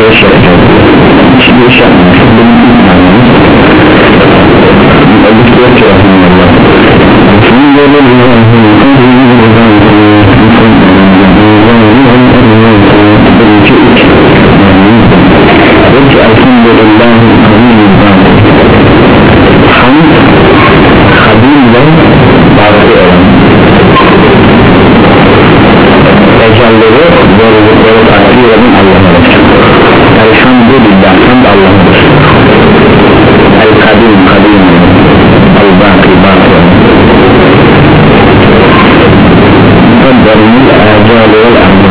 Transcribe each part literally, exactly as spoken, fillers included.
iş yapacağız. Hiçbir iş yapmıyoruz. Benim ilk manamız öldük diyor ki Rahmanullah birinci ilk diyor ki elhamdülillahi hamd kadim ve bazı olan ecalleri zorlukları takdir eden Allah'adır. Elhamdülillah hamd Allah'adır. El kadim kadim el baki baki mukadderimil ecali vel ahmad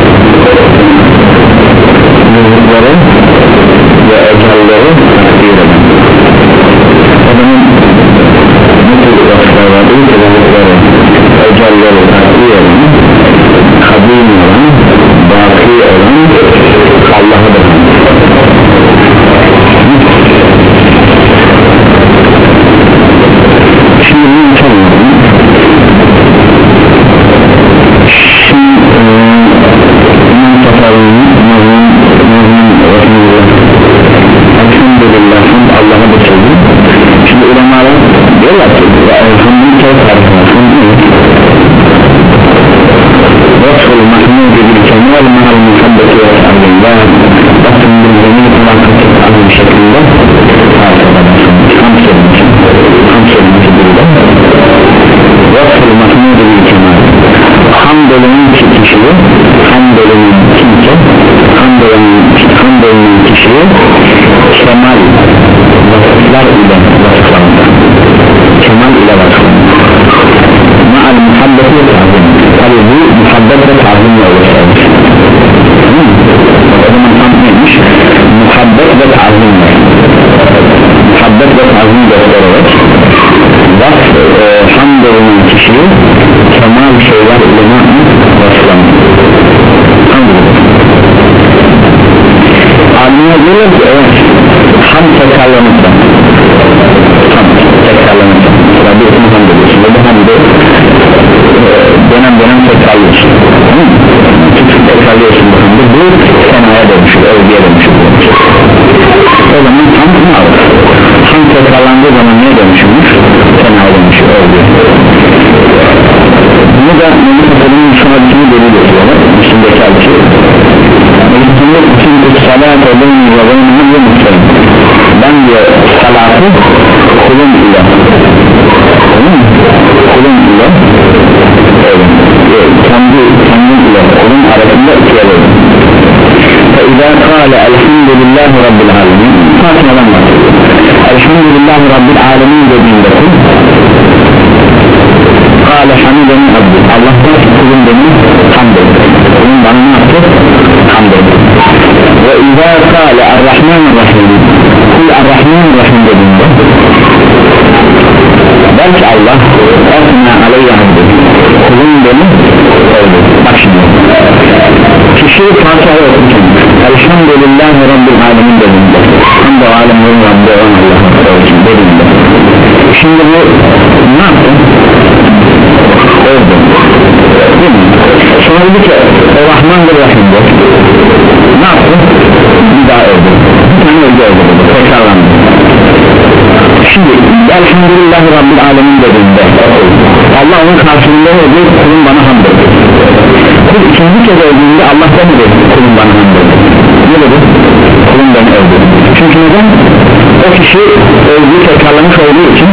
zorlukları ve ecalleri takdir eden adamın nasıl vasıfları zorlukları ecalleri takdir eden kadim olan baki olan Allah'adır. Şimdi bunu tanıyorum. Şimdi bunun tasarımını Muhim Muhim Rahmanullah elhamdülillah hamd Allah'a bitirdi. Şimdi ulemalar diyorlar ki elhamdülillah hamd vasful mahmudi bil kemal mahal muhabbeti ve ta'zimler bakın bildiğini kulaklık alın şeklinde ham kelimesi ham kelimesi burada vasful mahmudi bil kemal hamdolunun kişiliği hamdolunun kimse hamdolunun kişiliği kemal vasıflar ile vasıflandı kemal ile vasıflandı ma'al muhabbeti ve ta'zim tabi bu muhabbet ve ta'zimle oluşturmuş o zaman tam neymiş muhabbet ve ta'zimle muhabbet ve ta'zim göstererek vasf e, hamdolunun kişiliği kemal şeyler ile vasıflandı alimine diyorlar ki evet ham tekrarlanırsa ham tekrarlanırsa Rabbim hamd ediyorsun ve bu hamd dönem dönem tekrarlıyorsun tutup tekrarlıyorsun bu hamd bu senaya dönüşür övgüye dönüşür o zaman ham ne alır ham tekrarlandığı zaman neye dönüşürmüş senaya dönüşür övgüye bunu da Mehmet Efendi'nin şunadikini delil ediyorlar üstündeki alçı Mehmet'in için bir salat olduğunu ve benim ve muhtemelen ben diyor salatı kulun ile kulun ile kendi kendin ile kulun arasında ikiye verin ve izâ kâle elhamdülillahi rabbil alemin Fatiha'dan bahsediyor elhamdülillahi rabbil alemin dediğinde kul kâle hamideni abdü Allah'tan kulun beni hamd etti kulun bana ne yaptı? Hamd etti ve izâ kâle errahmanirrahim kul errahmanirrahim dediğinde belki Allah etna aleyye hamd kulun beni öldü bak şimdi kişi Fatiha'yı okurken elhamdülillahi rabbil alemin dediğinde hamd o alemlerin Rabbi olan Allah'a olsun dediğinde şimdi bu ne yaptı? Öldü değil mi? Sonra dedi ki o Rahmandır Rahim'de ne yaptı? Bir daha öldü bir tane öldü öldü tekrarlandı şimdi elhamdülillahi rabbil alemin dediğinde Allah onun karşılığında öldü kulun bana hamd etti kul ikinci kez öldüğünde Allah da mı dedi kulun bana hamd etti ne dedi? Kulun beni öldü çünkü neden? O kişi öldüğü tekrarlamış olduğu için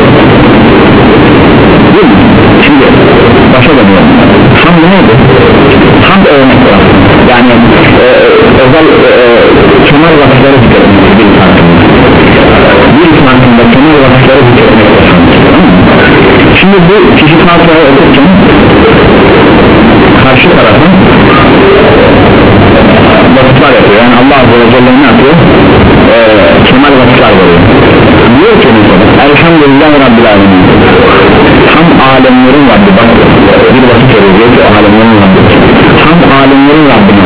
değil mi? Şimdi başa dönüyorum hamd neydi? Hamd örnek var yani e, özel e, kemal vakıfları zikretmek bir farkında bir farkında kemal vakıfları zikretmek şimdi bu kişi Fatiha'yı okurken karşı tarafın vakıflar yapıyor yani Allah Azze ve Celle ne yapıyor? E, kemal vakıflar veriyor diyor ki mesela elhamdülillah Rabbil alemin ham alemlerin Rabbi bak bir vakit veriyor diyor ki alemlerin Rabbi ham alemlerin Rabbine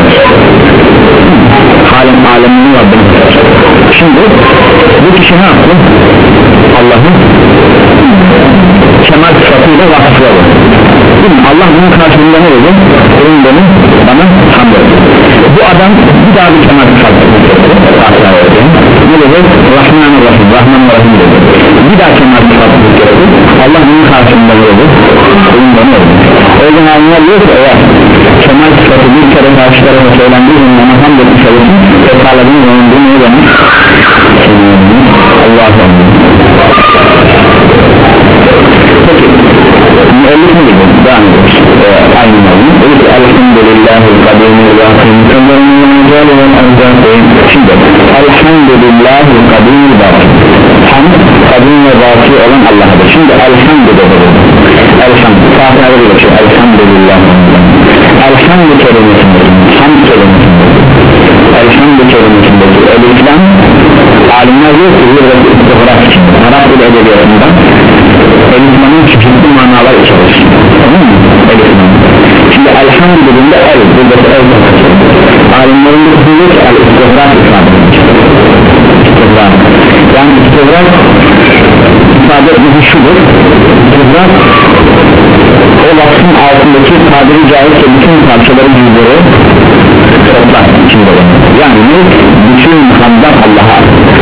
alem alemlerin Rabbine şimdi bu kişi ne yaptı? Allah'ın kemal sıfatıyla vasıfladı Allah bunun karşılığında ne dedi? Kulum benim bana hamd etti. Bu adam bir daha bir kemal sıfatı ne dedi? Rahmanirrahim, Rahmanirrahim dedi. Bir daha kemal sıfatı Allah bunun karşılığında ne dedi? Kulum bana dedi. O yüzden alimler diyor ki eğer kemal sıfatı bir kere karşı tarafa söylendiği zaman ona hamd etmiş olursun tekrarladığın zaman bu ne demek? Allah'a peki müellif mi dedi? Devam ediyoruz ee, aynı malum dedi ki elhamdülillahi kadimul vakim kazanın mecali ve anzatayım şimdi elhamdülillahi kadimul vakim hamd kadim ve vaki olan Allah'adır şimdi elhamdülillah elhamd Fatiha'da bir şey elhamdülillah elhamdü kelimesindeki hamd kelimesindeki elhamdü kelimesindeki el-İslam alimler diyor ki bir istihrak için Arap dil edebiyatından el-İslam'ın çeşitli manalar içerir tamam mı? El-İslam şimdi elhamdülillah el buradaki el alimlerin de diyor ki el-istihrak ifade istihrak yani istihrak ifade etmesi şudur istihrak o lafın altındaki tabiri caizse bütün parçaları yüzleri toplar içinde yani ne? Bütün hamdlar Allah'a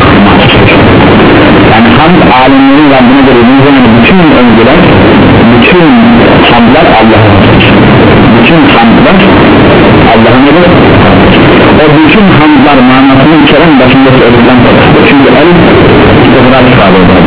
yani hamd alemlerin Rabbine verildiği zaman bütün övgüler bütün hamdlar Allah'a bütün hamdlar Allah'a nedir? O bütün hamdlar manasını içeren başında söyledilen çünkü el istihrak ifade eder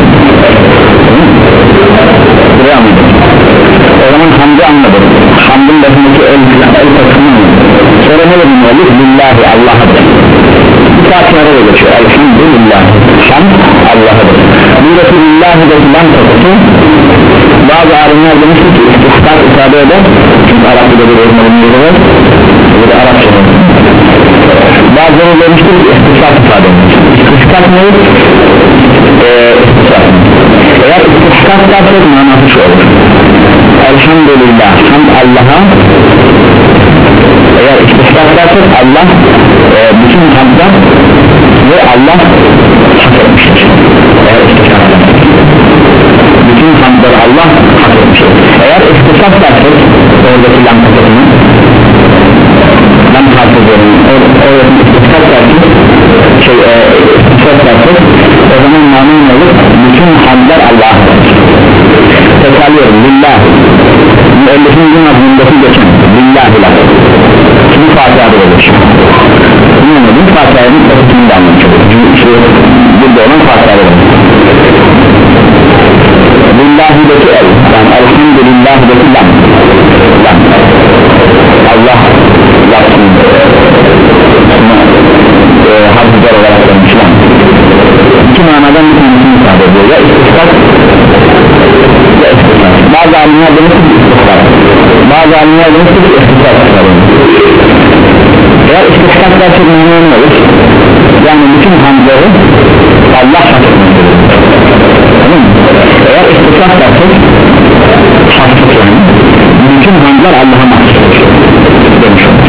buraya anladım o zaman hamdı anladım hamdın başındaki el, el takımı sonra ne dedim olur? Lillahi Allah'adır bu saatlarda da geçiyor elhamdülillah hamd Allah'adır buradaki lillahi de filan takısı bazı alimler demişti ki istihkak ifade eder çünkü Arap'ta bir olmanın yeri var bu da Arapça bazıları demişti ki istihkak ifade eder istihkak ne? Eee istihkak eğer istihkak derse manası şu olur elhamdülillah hamd Allah'a eğer istihkak dersek Allah e, bütün hamdlar ve Allah hak etmiştir eğer istihkak dersek bütün hamdları Allah hak etmiştir eğer istihkak dersek oradaki lam kapatını lam kapatını oradaki istihkak dersek şey e, istihkak dersek o zaman manın olur bütün hamdlar Allah'a tekrarlıyorum lillah müellifin gün adındaki geçen lillahi la bu Fatiha'da olur bu Fatiha'nın ötesini de anlatıyor burada olan Fatiha'da olur lillahi'deki el yani elhamdülillahi'deki lam lam Allah lafzında e, harfler olarak vermiş lam iki manadan bir tanesini ifade ediyor ya istisnak ya istisnak bazı alimler demiştir ki istisnak bazı alimler demiştir ki istisnak eğer istisnak dersek mühim olur yani bütün hamdları Allah hak etmektedir tamam mı? Eğer istisnak dersek haksız yani bütün hamdlar Allah'a mahsustur demiş olur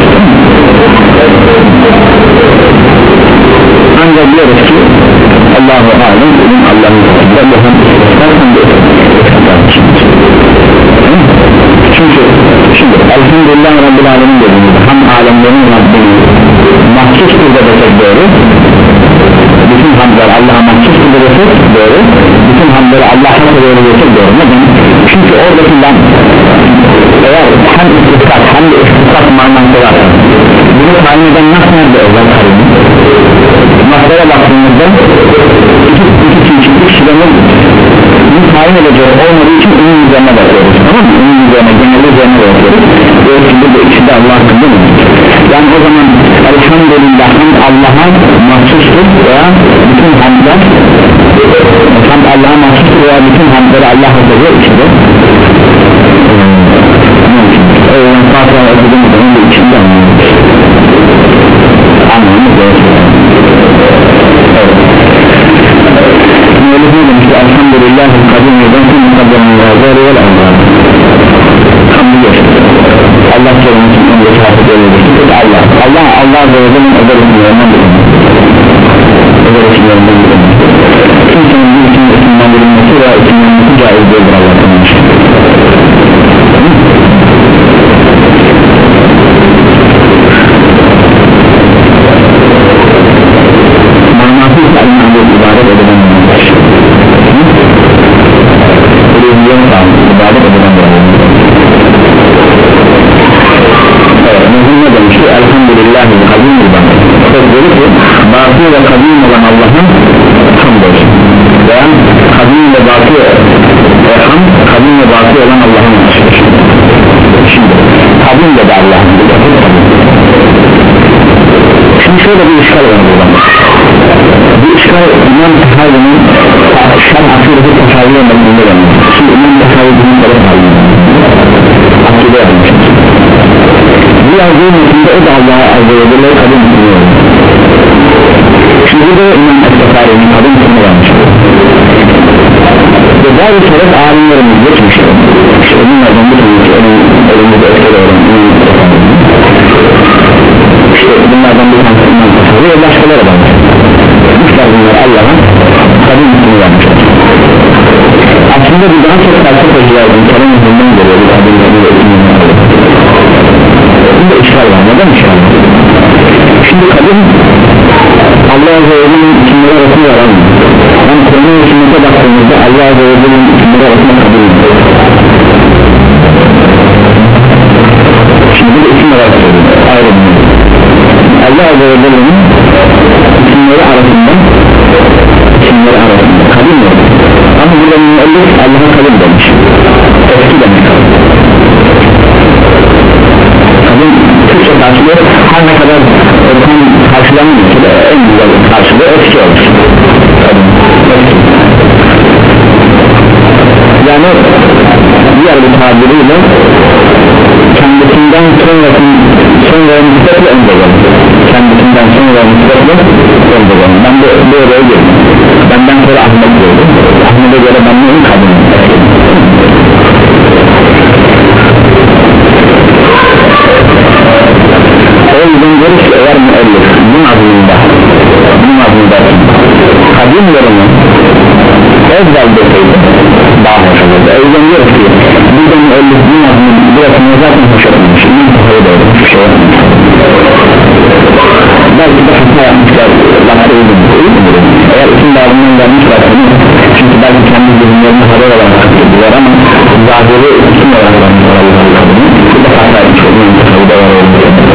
ancak diyoruz ki Allahu alem ilim Allah'ın katında bu hem istisnak hem de istisnak çünkü şimdi elhamdülillah Rabbil alemin dediğimizde ham alemlerin Rabbini mahsustur da desek doğru bütün hamdlar Allah'a mahsustur da desek doğru bütün hamdları Allah'a doğru desek doğru neden? Çünkü oradaki lam eğer hem istisnak hem de istisnak manası var bunu tayin eden nasıl nerede özel karını masaya baktığımızda iki iki çeşitli kişilerin bunu tayin edecek olmadığı için onun üzerine bakıyoruz tamam mı? Onun üzerine genelde üzerine bakıyoruz ve şimdi de ikisi de Allah hakkında mı? Yani o zaman elhamdülillah Allah'a mahsustur veya bütün hamdlar hamd Allah'a mahsustur veya bütün hamdları Allah hazırlıyor içinde o yüzden Fatiha'ya okuduğumuzda onun da içinde anlıyoruz anlamamız gerekiyor Müellifine demişti elhamdülillahi kadim yıldan tüm mukaddemin yazarı vel azar hamdü geçti Allah kelimesinin önündeki hafif öyle Allah Allah Allah ve Resulü'nün özel isimlerinden bilinir özel isimlerinden bilinir kimsenin bir isimle isimden bilinmesi veya isimlenmesi caiz değildir Allah'tan dedi ki batı ve kadim olan Allah'ın hamdolsun veya kadim ve batı ve ham kadim ve batı olan Allah'ın hamdolsun. Şimdi kadim de Allah'ın şimdi şöyle bir işgal var burada. Bu işgal İmam Tehavi'nin şan akıdeti tehaviye mevzunda denir. Şimdi İmam Tehavi'nin böyle halinde akide yapmıştır. Bu yazdığı metinde o da Allah'a azze ve celle kadim etmiyor. Şimdi de İmam Tehavi'nin kadim etmiyor yapmıştır. Ve bazı sebep alimlerimiz geçmiştir. İşte bunlardan bir tanesi elimizde etkili olan İmam Tehavi'nin İşte bunlardan bir tanesi İmam Tehavi ve başkaları da var bunlar Allah'ın kadim ismini vermişler. Aslında bir daha çok felsefe yazdım kelam yüzünden geliyor bir kadim ismini vermişler. Bunda işgal var, neden işgal var? Şimdi kadim Allah Azze ve Celle'nin isimleri arasında yaramıyor. Yani Kur'an'ın isimlerine baktığımızda Allah Azze ve Celle'nin isimleri arasında kadim yok. Şimdi bu isimler arasında ayrılmıyor. Allah Azze ve Celle'nin isimleri arasında isimleri arasında kadim yok. Ama burada müellif Allah'a kadim demiş. Eski demek kadim Türkçe karşılığı her ne kadar tam karşılanmıyorsa da en güzel karşılığı eski olur. Yani diğer bir tabiriyle kendisinden sonra sonra nispetle önce gelir. Kendisinden sonra nispetle önce gelir. Ben de böyle girdim. Benden sonra Ahmet gördüm. Ahmet'e göre ben neyim kadim? O yüzden görüş ki eğer müellif bu mazlumda bu mazlumda kadim yorumu ezbel deseydi daha hoş olurdu. O yüzden diyor ki burada müellif bu mazlum burasını zaten hoş etmemiş. İmam Tehavi doğru hiçbir şey yapmamış. Belki de hata yapmışlar lafı uygun. Eğer isim bağımından gelmişler çünkü belki kendi zihinlerine haber olarak haklılar ama zahiri isim olarak vermişler Allah'ın kadını. Bu da hata yapmış İmam Tehavi'de var oldu.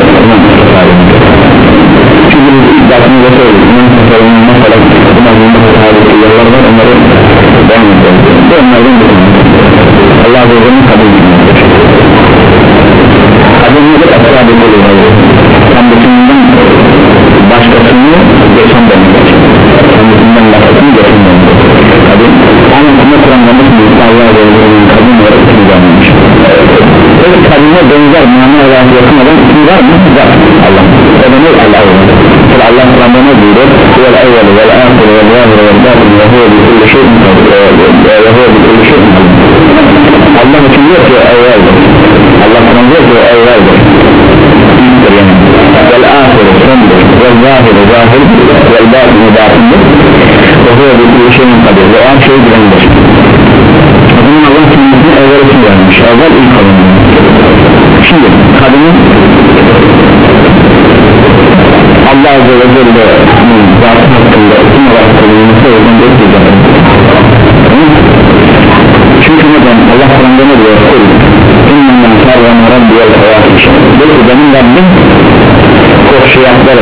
Çünkü biz ilk dersinde söyledik İmam Tehavi'nin mesela bu mazlumda Tehavi'de yollar var onları devam edeceğiz. Bu onlardan bir Allah Azze ve Celle'nin kabul edilmektir. Kadınlıdır asla bir olur. Kendisinden başkasını geçen demektir. Kendisinden başkasını geçen demektir. Kadın ama kuma Kur'an'lamış mı? Allah Azze ve Celle'nin kadın olarak ismi vermemiş. Evet kadına benzer mana olarak yakın olan ismi var mı? Var. Allah. O da ne? Allah olur. Allah Kur'an'da ne diyor? Vel evveli vel ahir vel zahir vel batin ve huve bi kulli şeyin ve huve bi kulli şeyin Allah için diyor ki evveldir. Allah Kur'an diyor ki evveldir. İlktir yani. Vel ahir sondur. Vel zahir zahir vel batin batindir. Ve huve bi kulli şeyin kadir. Ve o an şey bilendir. O zaman Allah kendisini evvel için vermiş. Evvel ilk alınmış. Şimdi kadının Allah Azze ve Celle'nin zatı hakkında isim olarak kullanılması o yüzden bekleyeceğim. Çünkü neden? Allah Kur'an'da ne diyor? İnnem yansar ve meram diyor hayatı için. Diyor ki benim Rabbim koşuyatları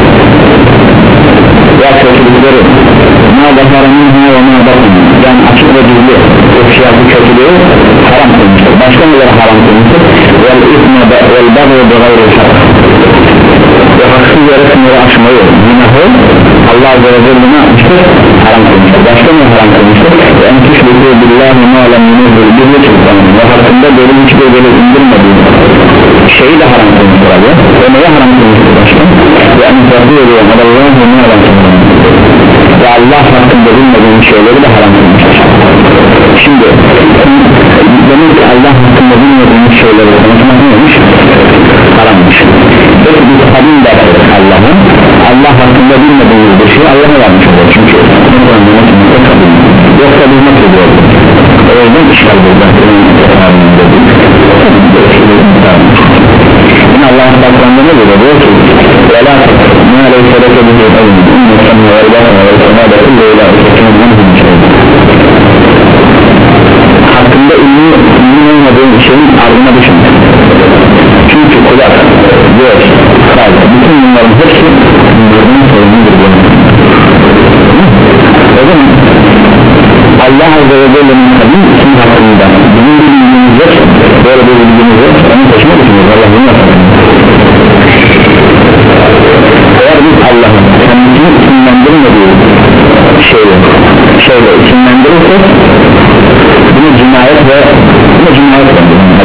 veya kötülükleri ma bakarının ha ve ma bakın yani açık ve gizli koşuyatı kötülüğü haram kılmıştır. Başka neler haram kılmıştır? Vel isme vel bagı ve gayri şart ve haksız yere sınırı aşmayı günahı Allah Azze ve Celle ne yapmıştır? Haram kılmıştır. Başka ne haram kılmıştır? Ve en tüşbükü billahi ma'lem yunuzul birli çıktanın ve hakkında böyle hiçbir böyle indirmediği şeyi de haram kılmıştır abi. Ve neye haram kılmıştır başka? Ve en tüşbükü ediyor Allah'ın ma'lem çıktanın ve Allah hakkında bilmediğin şeyleri de haram kılmıştır. Şimdi demek ki Allah hakkında bilmediğin şeyleri konuşmak neymiş? Harammış. Peki biz kadim derler Allah'ın Allah hakkında bilmediğimiz bir şey Allah'a vermiş olur çünkü yoksa biz nasıl ediyoruz? O yüzden işgal burada yine Allah'ın bakımında ne diyor? Diyor ki وَلَا مَا لَيْسَ لَكَ بِهِ عِلْمٍ اِنَّ السَّمْعَ وَالْبَصَرَ وَالْفُؤَادَ كُلُّ اُولَٰئِكَ كَانَ عَنْهُ مَسْئُولًا hakkında ilmi, ilmi olmadığın şeyin ardına düşünmek çünkü kulak, göz, kalp, bütün bunların hepsi bunların sorumludur. O zaman Allah Azze ve Celle'nin kadim isim hakkında bizim bir bilgimiz yok, böyle bir bilgimiz yok, onu taşımak için Allah bunu yapar. Eğer biz Allah'ın kendisini isimlendirmediği şeyle, şeyle isimlendirirsek bunu cinayet ve buna cinayet var.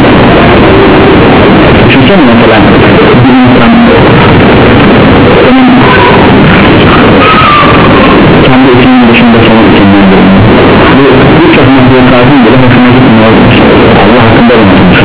Çünkü mesela bir insan senin kendi isminin dışında senin isimlendirir. Bu birçok mahlukatın bile hoşuna gitmiyor. Allah hakkında olmasın.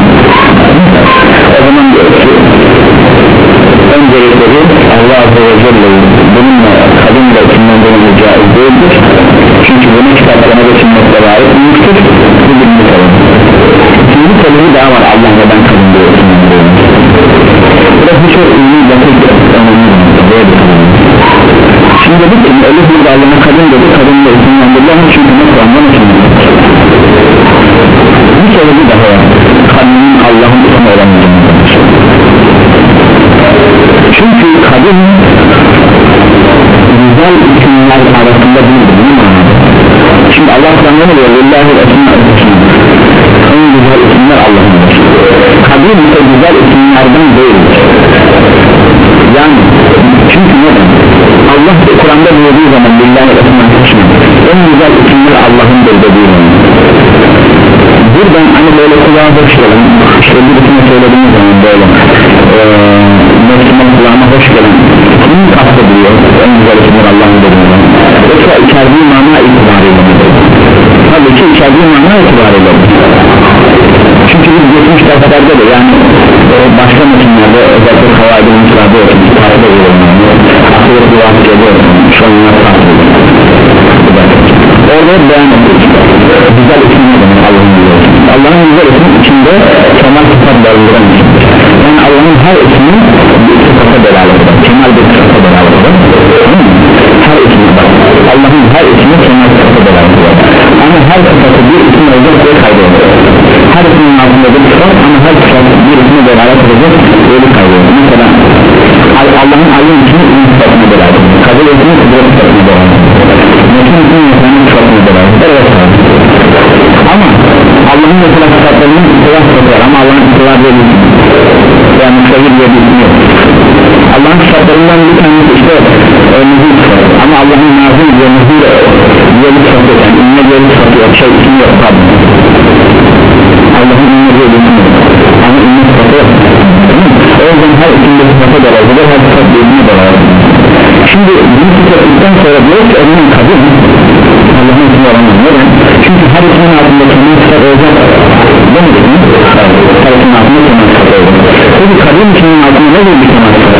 O zaman diyor ki öncelikleri Allah Azze ve Celle'yi bununla kadınla isimlendirmesi caiz değildir. Çünkü bunu kitaplarına ve sünnetlere ait büyüktür. Bu birinci konu. İkinci konuyu daha var Allah neden kadın diyor isimlendirmesi. Burası çok iyi basit önemli bir konu. Şimdi dedik ki Elif burada Allah'a kadın dedi, kadınla isimlendirilen çünkü ne Kur'an'dan isimlendirmesi. Bir sebebi daha var. Kadının Allah'ın ismi olamayacağını. Çünkü kadın güzel isimler arasında değildir, değil mi? Şimdi Allah Kur'an'da ne diyor? Lillahi esma'ül husna. En güzel isimler Allah'ındır. Kadın ise güzel isimlerden değildir. Yani çünkü neden? Allah Kur'an'da buyurduğu zaman Lillahi esma'ül husna, en güzel isimler Allah'ındır dediği zaman buradan hani böyle kulağa hoş gelen, işte birisine söylediğimiz zaman böyle ee, Müslüman kulağına hoş gelen kimi kastediyor, en güzel isimler Allah'ın dediği yoksa içerdiği mana itibariyle tabii ki içerdiği mana itibariyle çünkü biz geçmiş derslerde de yani e, başka metinlerde özellikle kavaydın müsaade olsun takip ediyorum akıllı duvarı geliyorum şu an yine takip ediyorum orada beyan ediyoruz güzel isimler demek Allah'ın güzel ismi Allah'ın güzel ismi içinde kemal sıfat barındıran isimdir yani Allah'ın her ismi bir sıfata delalet eder kemal bir sıfata delalet eder her ismi bak Allah'ın her ismi kemal sıfata delalet eder ama her sıfatı bir isim olacak ve kaydedilir her ismin altında bir sıfat ama her sıfatı bir isme delalet edecek böyle kaydedilir mesela Allah'ın alim ismi ün sıfatına delalet eder kabul ismi kudret sıfatına delalet eder metin ismi yetenin sıfatına delalet eder ama Allah'ın mesela sıfatlarının istilah sıfatı var ama Allah'ın istilah diye bir isim yani müstahil diye bir isim yok Allah'ın sıfatlarından bir tanesi işte e, nüzul sıfatı ama Allah'ın nazil diye nüzul diye bir sıfatı yok yani inne diye bir sıfatı yok şey isim yok tabi Allah'ın inne diye bir isim yok ama inne sıfatı yok o yüzden her isimde sıfatı da var her sıfat birbirine de var şimdi bunu sıfatlıktan sonra diyor ki onun kadın Allah'ın ismi olamaz neden? Çünkü her ismin altında kemal sıfat olacak demedik mi? her ismin altında kemal sıfat olacak peki kadın isminin altında ne bir kemal sıfat?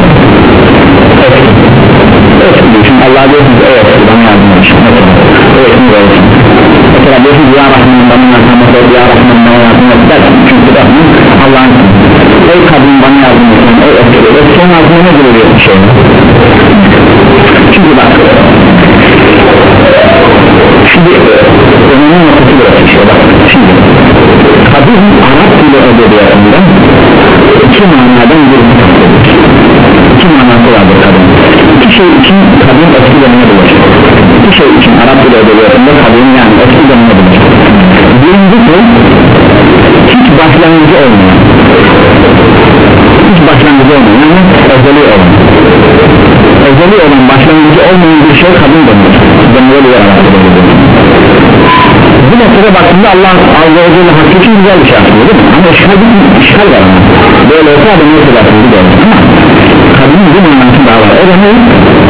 Öfkili çünkü Allah'a diyorsunuz evet bana yardım edin o ismi verirsin mesela diyorsunuz ya Rahman bana yardım edin ya Rahman bana yardım edin çünkü Rahman Allah'ın ismi ey kadın bana yardım edin ey öfkili öfkinin altında ne duruyor bir şey çünkü bak şimdi önemli noktası burası işte bak şimdi kadın Arap dili edebiyatında iki manadan birini kapatılır iki manası vardır kadın iki şey için kadın eski döneme bulaşır iki şey için Arap dili edebiyatında kadın yani eski döneme bulaşır birincisi hiç başlangıcı olmayan hiç başlangıcı olmayan yani özeli olan özeli olan başlangıcı olmayan bir şey kadın dönür dönüyor diye Arap dili edebiyatında bu noktada baktığında Allah Azze ve Celle hakkı için güzel bir şey yapıyor değil mi? Ama işgal, işgal var ama böyle olsa adam yok eder ama kadının bir manası daha var o da ne?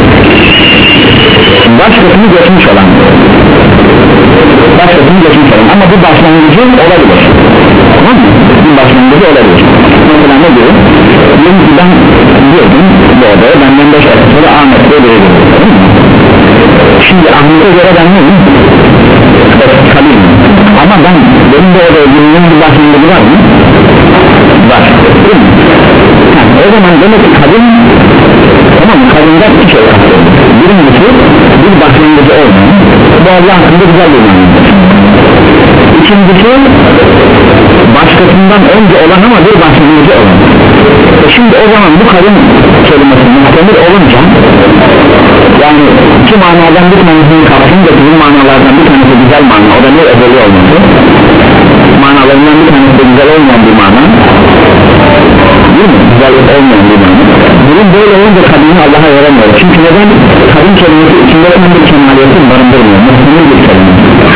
Başkasını geçmiş olan başkasını geçmiş olan ama bu başlangıcı olabilir tamam mı? bir başlangıcı olabilir mesela ne diyor? diyelim ki ben diyordum bu odaya benden beş ay sonra Ahmet diye biri diyor şimdi Ahmet'e göre ben neyim? Kalayım ama ben benim de orada bildiğim bir başlangıcı var mı? var değil mi? Yani, o zaman demek ki kadın tamam mı? Kadından iki şey kapatıyor birincisi bir başlangıcı olmayan bu Allah hakkında güzel bir mantık ikincisi baş, başkasından önce olan ama bir başlangıcı olan. E şimdi o zaman bu kadın kelimesi muhtemel olunca, yani iki manadan bir tanesini kapsayınca bizim manalardan bir tanesi güzel mana, o da ne ezeli olması, manalarından bir tanesi de güzel olmayan bir mana, değil mi? Güzel olmayan bir mana. Bunun böyle olunca kadını Allah'a veremiyor. Çünkü neden? Kadın kelimesi içinde olan bir kemaliyeti barındırmıyor. Muhtemel bir kelime.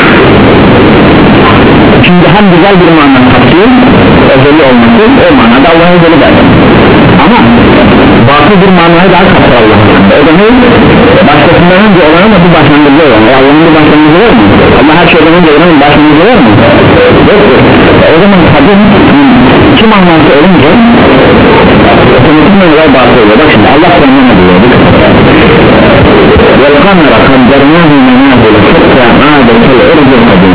Şimdi hem güzel bir mana kapsıyor, özeli olması, o manada Allah'a özeli derler. Ama batıl bir manayı daha kapsar Allah'a. O da ne? Başkasından önce olan ama bir başlangıcı olan. E Allah'ın bir başlangıcı var mı? Allah her şeyden önce olan bir başlangıcı var mı? Yoktur. E o zaman kadın iki manası olunca otomatikman olay batıl oluyor. Bak şimdi Allah sonuna ne diyor? وَالْقَمَرَ قَدَّرْنَاهُ مَنَازِلَ حَتَّى عَادَ كَالْعُرْجِ الْقَدِيمِ.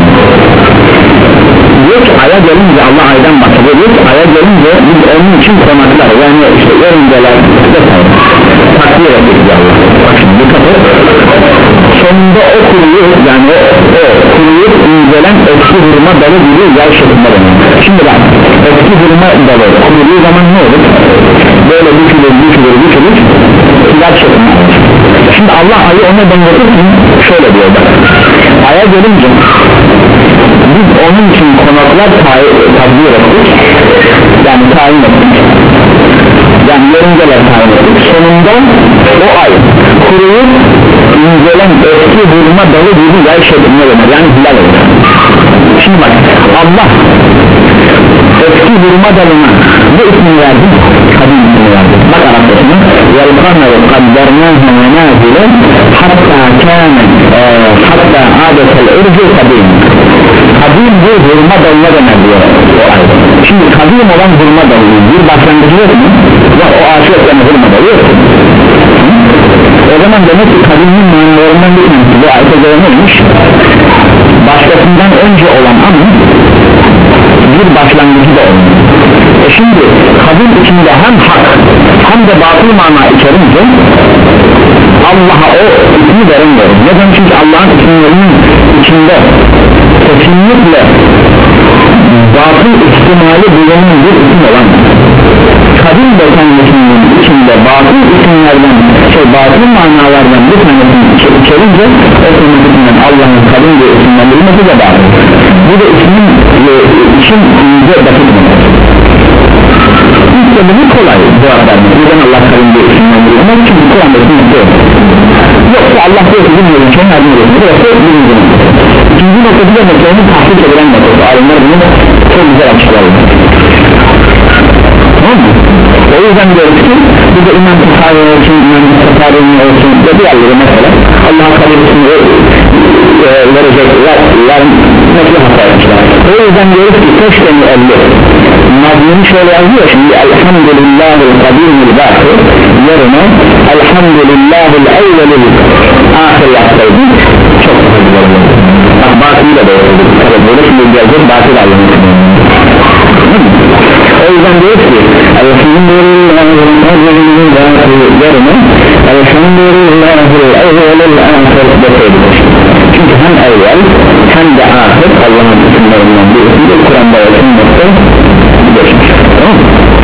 Diyor ki aya gelince, Allah aydan bahsediyor, diyor ki aya gelince biz onun için konaklar, yani işte örümceler takdir ettik diyor Allah. Bak şimdi dikkat et, sonunda o kuruyup, yani o, o kuruyup incelen eski hurma dalı gibi yay şeklinde dönüyor. Şimdi bak, eski hurma dalı kuruyduğu zaman ne olur? Böyle bükülür bükülür bükülür yay şeklinde. Şimdi Allah ayı ona benzetirken şöyle diyor bak, aya gelince biz onun için konaklar takdir ettik, yani tayin ettik, yani yörüngeler tayin ettik. Sonunda o ay kuruyup incelen eski hurma dalı gibi yay şeklinde döner, yani hilal olur. Şimdi bak, Allah eski hurma dalına bu ismi verdi, kadın ismi verdi. Bak Arapçasına وَالْقَمَرُ قَدَّرْنَاهُ مَنَازِلَ حَتَّى كَانَ حَتَّى عَادَةَ الْعُرْجِ الْقَدِيمِ. Kadim bir hurma dalına döner diyor o ay. Şimdi kadim olan hurma dalının bir başlangıcı yok mu? Ya o ağaç yok, yani hurma dalı yok. O zaman demek ki kadimin manalarından bir tanesi bu ayete göre neymiş? Başkasından önce olan ama bir başlangıcı da olmuş. E şimdi kadın içinde hem hak hem de batıl mana içerince Allah'a o ismi veremiyor. Neden? Çünkü Allah'ın isimlerinin içinde kesinlikle batıl ihtimali bulunan bir isim olan kadın bekanlısının içinde batıl isimlerden, şey batıl manalardan bir tanesini içerince otomatikten Allah'ın kadın diye isimlendirilmesi de batıl. Bu da ismin e, için ince basit mi? İlk bunu kolay cevap vermek. Neden Allah kadın diye isimlendirilmez? Çünkü Kur'an'da isimlendirilmez yok. Yoksa Allah diyor ki bilmiyorum ki yardım ediyor. Burası bilmiyorum. İkinci noktası da meselenin tahrik edilen noktası. Alimler bunu çok güzel açıklarlar. Tamam mı? O yüzden diyoruz ki bir de İmam Tıkhari olsun, İmam Tıkhari olsun ve diğerleri mesela Allah'ın kadın e, verecekler, yarın nasıl hata yapmışlar. O yüzden diyoruz ki teşkeni elli Nazmini şöyle yazıyor şimdi Elhamdülillahil kadimil bâhı yerine Elhamdülillahil evvelil ahir yapsaydı çok güzel olur. Bak batıyla da olur. Tabi böyle şimdi gelecek batıyla alınır. O yüzden diyoruz ki Elhamdülillahil kadimil bâhı yerine Elhamdülillahil evvelil ahir deseydik. Çünkü hem evvel hem de ahir Allah'ın isimlerinden bir isimdir. Kur'an'da ve sünnette geçmiş. Tamam mı?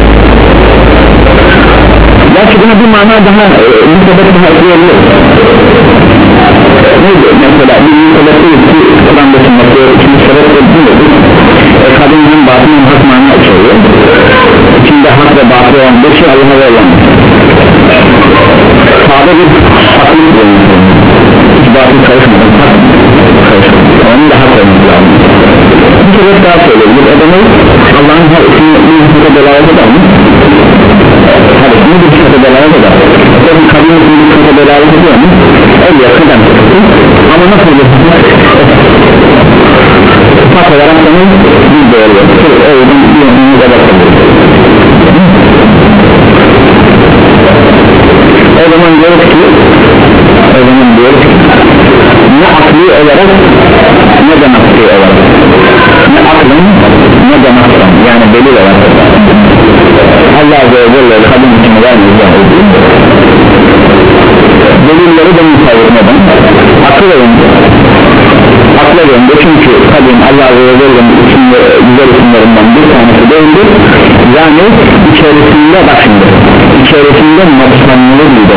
Gerçi buna bir mana daha bir sebep daha ekleyebiliriz. Neydi? Mesela bir sebep değil ki Kur'an'da sünnette ikinci sebep değil. E, kadın hem batıl hem hak mana içeriyor. İçinde hak ve batıl olan bir şey Allah'a verilen. Sağda bir haklık bulunur. Hiç batıl karışmadan hak karışmadan. Onun da hak olması lazım. Bir sebep daha söyleyebilir. O da ne? Allah'ın her ismini bir hükümde delalet eder mi? Her ismini bir hükümde delalet eder. Tabi kadın ismini bir hükümde delalet ediyor mu? El yakından tuttu. Ama nasıl bir hükümde? Hak olarak da ne? Bir doğru yaptı. O yüzden bir hükümde de bakabilir. O zaman diyoruz ki O zaman diyoruz ki ne akli olarak ne de nakli olarak ne aklın ne de naklan yani delil olarak Allah Azze ve Celle kadın için vermeyecek olduğu delilleri de müsait neden? Akıl önce akla önce çünkü çünkü kadim Allah Azze ve Celle'nin isimli, güzel isimlerinden bir tanesi değildir. Yani içerisinde bak şimdi içerisinde noksanlığı buydu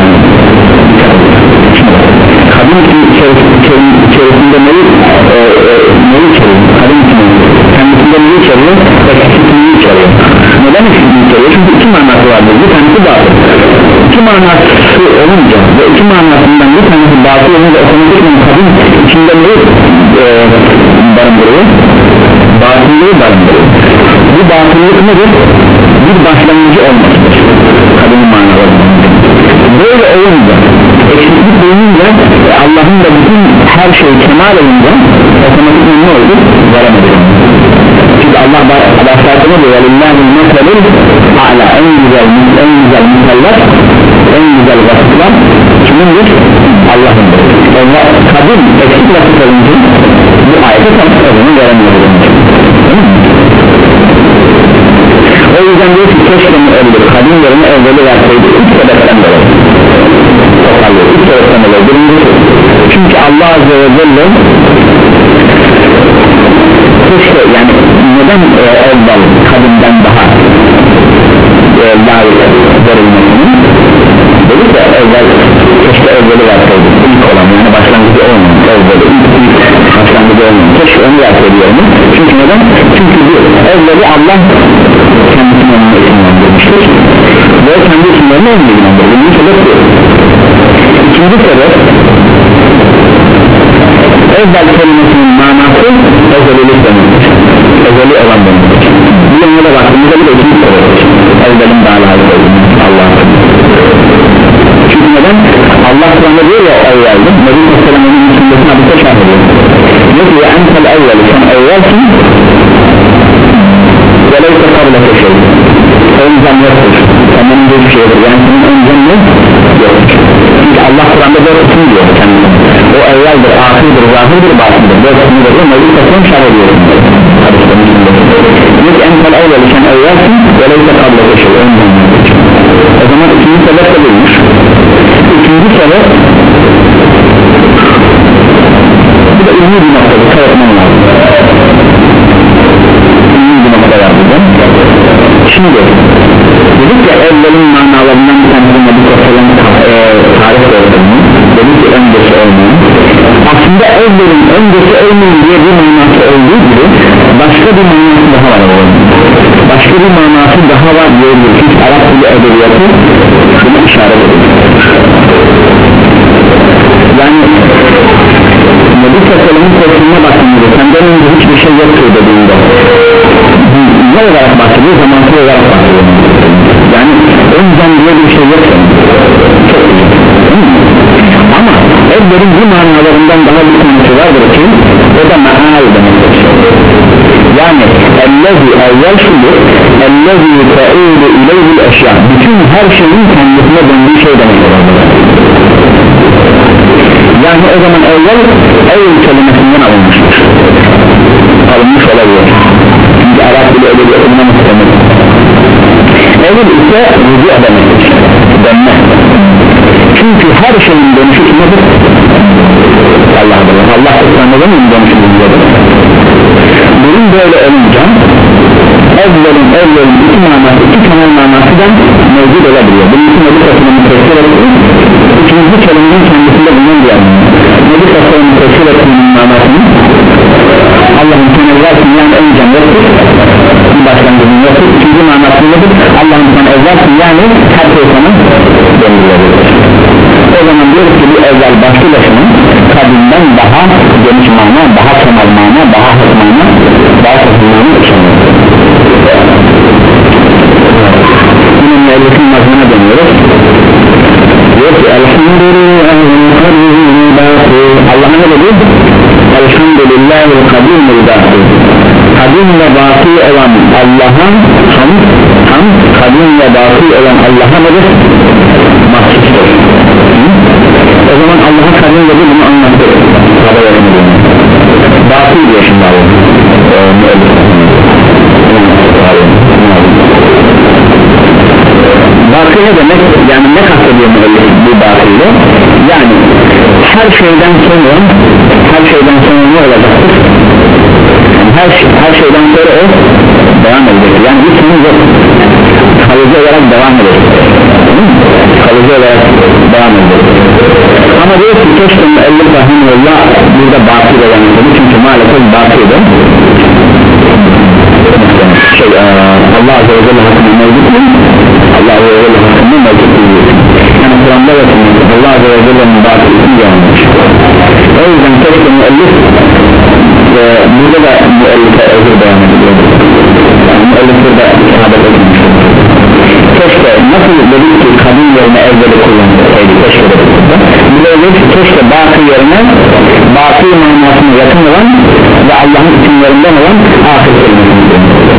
kadim ismi içerisinde neyi e, e, neyi içeriyor kadim ismi kendisinde neyi içeriyor eksikliği içeriyor. Neden eksikliği içeriyor? Çünkü iki manası vardır, bir tanesi batıl. İki manası olunca ve iki manasından bir tanesi batıl olunca otomatikman kadim içinde neyi e, barındırıyor? Batıllığı barındırıyor. Bu batıllık nedir? Bir başlangıcı olmasıdır kadimin manalarından. Böyle olunca eksiklik bulununca Allah'ın da bütün her şeyi kemal olunca otomatikman ne oldu? Varamadı. Çünkü Allah başlarına diyor Lillahi'l meselul a'la, en güzel en güzel misaller, en güzel vasıflar kimindir? Allah'ındır. Allah kadim eksik vasıf olunca bu ayete tanıtlarını veremiyor. O yüzden diyor ki keşke mi öldür kadimlerini evveli verseydi üç sebepten dolayı. Üç sebepten dolayı. Birincisi çünkü Allah Azze ve Celle keşke yani neden e, evvel kadimden daha e, layık verilmesini dedi ki evvel keşke evveli verseydi ilk olan yani başlangıcı olmayan evveli ilk ilk başlangıcı olmayan keşke onu verseydi yani. Çünkü neden? Çünkü bu evveli Allah kendisini onunla isimlendirmiştir ve kendi isimlerini onunla isimlendirmiştir. Bunun sebep bu. İkinci sebep evvel kelimesinin manası ezelilik demektir. Ezeli olan demektir. Bu yanına da baktığımızda bir de ikinci sebeptir. Evvelin daha layık olduğunu Allah'a. Çünkü neden? Allah Kur'an'da diyor ya evveldi. Nebi Aleyhisselam'ın sünnetine hadise şart ediyor. Diyor ki ya entel evveli sen evvelsin ve leyse kableke şey. Öncem yoktur. Senden önce bir şey yoktur. Yani senin öncem yok. Çünkü Allah Kur'an'da böyle isim diyor kendine. O evveldir, ahirdir, zahirdir, batındır. Böyle isimdir. Nebi Aleyhisselam şart ediyor. Diyor ki entel evveli sen evvelsin ve leyse kableke şey. Öncem yoktur. O zaman ikinci sebep de bulmuş. İkinci sebep bu da ünlü bir noktadır, kaybetmem lazım. Ünlü bir nokta var burada. Şimdi dedik ya evvelin manalarından bir tanesi Nebi Aleyhisselam e, tarih öğretmeninin dedik ki öncesi olmayan aslında evvelin öncesi olmayan diye bir manası olduğu gibi başka bir manası daha var başka bir manası daha var diyebilir çünkü Arap dili edebiyatı bunu işaret ediyor yani Nebi Aleyhisselam'ın korkununa baktığında senden önce hiçbir şey yoktur dediğinde ne olarak bahsediyor zamansal olarak bahsediyor yani önceden diye bir şey yok çok iyi ama evlerin bu manalarından daha bir konusu vardır ki o da ma'al demektir yani ellezi evvel şudur ellezi fe'udu ileyhil eşya bütün her şeyin kendisine döndüğü şey demektir yani o zaman evvel evvel kelimesinden alınmıştır alınmış olabilir çünkü Arap bile öyle bir edilme muhtemel evvel ise rücu demektir dönme çünkü her şeyin dönüşü nedir? Allah'dır Allah Kur'an'da mı dönüşü buluyordur bunun böyle olunca evvelin evvelin iki manası iki temel manası da mevcut olabiliyor bunun için Nebi Aleyhisselam'ın tefsir ettiği ikinci kelimenin kendisinde bulunan bir anlamı Nebi Aleyhisselam'ın tefsir ettiğinin manasını Allah'ın sen evvelsin yani öncem yoktur bir başlangıcın yoktur ikinci manası nedir? Allah'ın sen evvelsin yani her şey sana döndürülebilir o zaman diyoruz ki bu evvel başlı başına kadimden daha geniş mana daha kemal mana daha hak mana daha hak mana içindir bunun müellifin mazmuna dönüyoruz diyor ki Allah'a ne dedi? Elhamdülillahil kadimil bâkî kadim ve bâkî olan Allah'a hamd hamd kadim ve bâkî olan Allah'a nedir? mahsustur o zaman Allah'a kadim dedi bunu anlattı bâkî diyor şimdi Allah bâkî ne demek? yani ne kastediyor bu bâkîyle? yani her şeyden sonra her şeyden sonra ne olacaktır? her şeyden sonra o devam edecek, yani bir sınır yok, kalıcı olarak devam edecek, kalıcı olarak devam edecek. Ama diyor ki keşke müellif rahimullah burada bakir olan dedi, çünkü maalesef bakirde şey, Allah Azze ve Celle hakkında mevcut değil, Allah Azze ve Celle hakkında mevcut değil, yani Kur'an'da yapılmış Allah Azze ve Celle'nin bakirliğini yanmış. O yüzden keşke müellif e, burada da müellife özür beyan ediliyor, yani müellif burada şehadet edilmiş. Keşke nasıl dedik ki kadın yerine evveli kullansaydı, keşke dedik burada, bir de keşke bakir yerine bakir manasına yakın olan ve Allah'ın isimlerinden olan ahir kelimesini.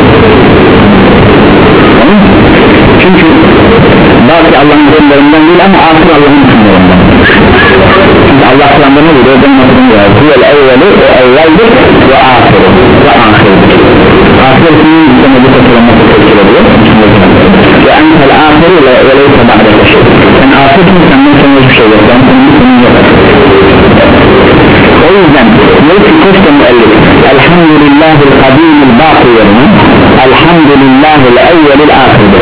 Çünkü belki Allah'ın isimlerinden değil ama ahir Allah'ın isimlerinden. Çünkü Allah Kur'an'da ne diyor? Hüvel evveli o evveldir ve ahir ve ahirdir. Ahir isminin üstüne bu tasarlaması teşkil ediyor ve entel ahiri ve leyse ba'deke şey. Sen ahirsin, senden sonra hiçbir şey yok, ben senin ismin yok. O yüzden diyor ki keşke müellif elhamdülillahil kadimil baqi yerine elhamdülillahil evvelil ahirdir.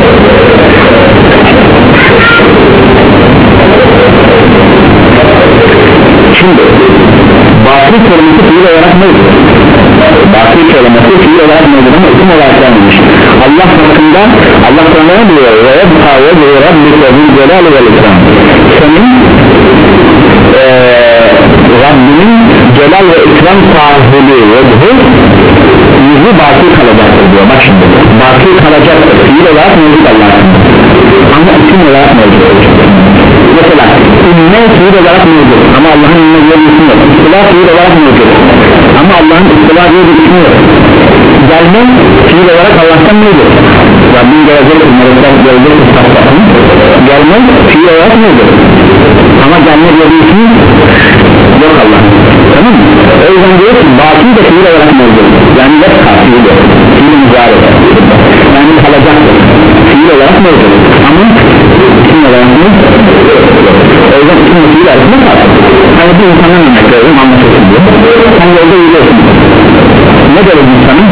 Şimdi bakir kelimesi fiil olarak neydi? Bakir kelimesi fiil olarak neydi ama isim olarak gelmiş. Allah hakkında Allah sana ne diyor? Ve yebqa vecih rabbike bil celali vel ikram. Senin ee, Rabbinin celal ve ikram sahibi vecihi yüzü bakir kalacaktır diyor. Bak şimdi bakir kalacaktır, fiil olarak mevcut Allah'ın ama isim olarak mevcut. Mesela inne fiil olarak mevcut ama Allah'ın inne diye bir isim yok. İstila fiil olarak mevcut ama Allah'ın istila diye bir isim yok. Gelme fiil olarak Allah'tan mevcut. Rabbin gelecek, melekler gelecek, istatlarını gelme fiil olarak mevcut ama gelme diye bir isim yok Allah'ın. Tamam mı? O yüzden diyor ki bakir de fiil olarak mevcut. Yani yekka fiil yok, fiil mübarek, yani kalacaktır, fiil olarak mevcut ama isim olarak mevcut. O yüzden isim ve fiil arasında kalsın. Hani bir insanın örnek veriyorum, anlaşılsın diyor. Sen yolda yürüyorsun, ne der insanın?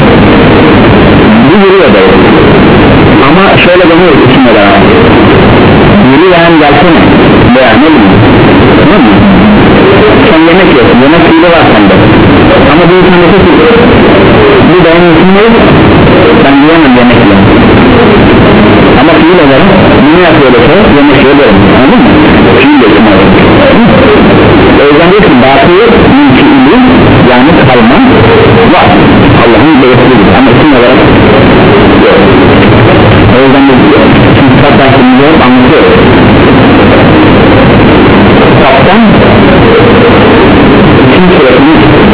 Bu yürüyor der ama şöyle demiyor isim olarak, yürüyen gelsene veya ne bileyim, tamam mı? Sen yemek yiyorsun, yemek fiili var sende ama bir insan da ki bu benim isim değil, ben diyemem yemek yiyorum ama fiil olarak bunu yapıyor da şey, yemek yiyor derim, anladın mı? Fiil de isim olarak. O yüzden diyor ki bakir fiili yani kalma var, Allah'ın belirtilidir ama isim olarak yok. O yüzden de şimdi kitaptan şimdi anlatıyoruz. Kitaptan isim suretini,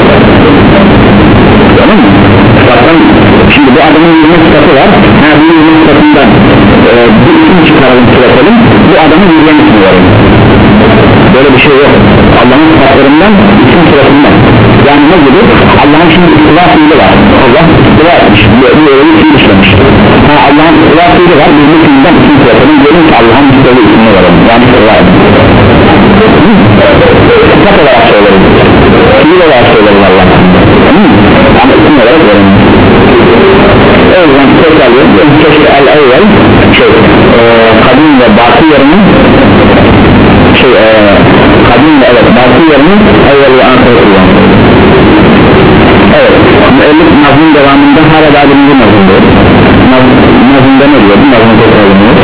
tamam mı? Kitaptan şimdi bu adamın yirmi kitabı var, her bir yirmi kitabından e, bir isim çıkaralım, süretelim, bu adamın yirmi ismi var. Böyle bir şey yok. Allah'ın kitaplarından isim sırasından, yani ne gibi? Allah'ın şimdi istiva fiili var, Allah istiva etmiş, bu öyle bir fiil işlemiş. Ha, Allah'ın istiva fiili var, bir fiilden isim sırasının diyelim ki Allah'ın istiva ismini verelim, yani istiva etmiş. Kitap olarak söyleriz, fiil olarak söyleriz Allah'ın, ama isim olarak verelim. O yüzden tekrarlıyor, keşke el-evvel şey, e, kadim ve batı yerinin şey, e, kadim ve evet batı yerinin evvel ve ahir kullanıyor. Evet, müellif nazım devamında hala daha birinci nazımda nazımda ne diyor? Bu nazımda tekrarlanıyor.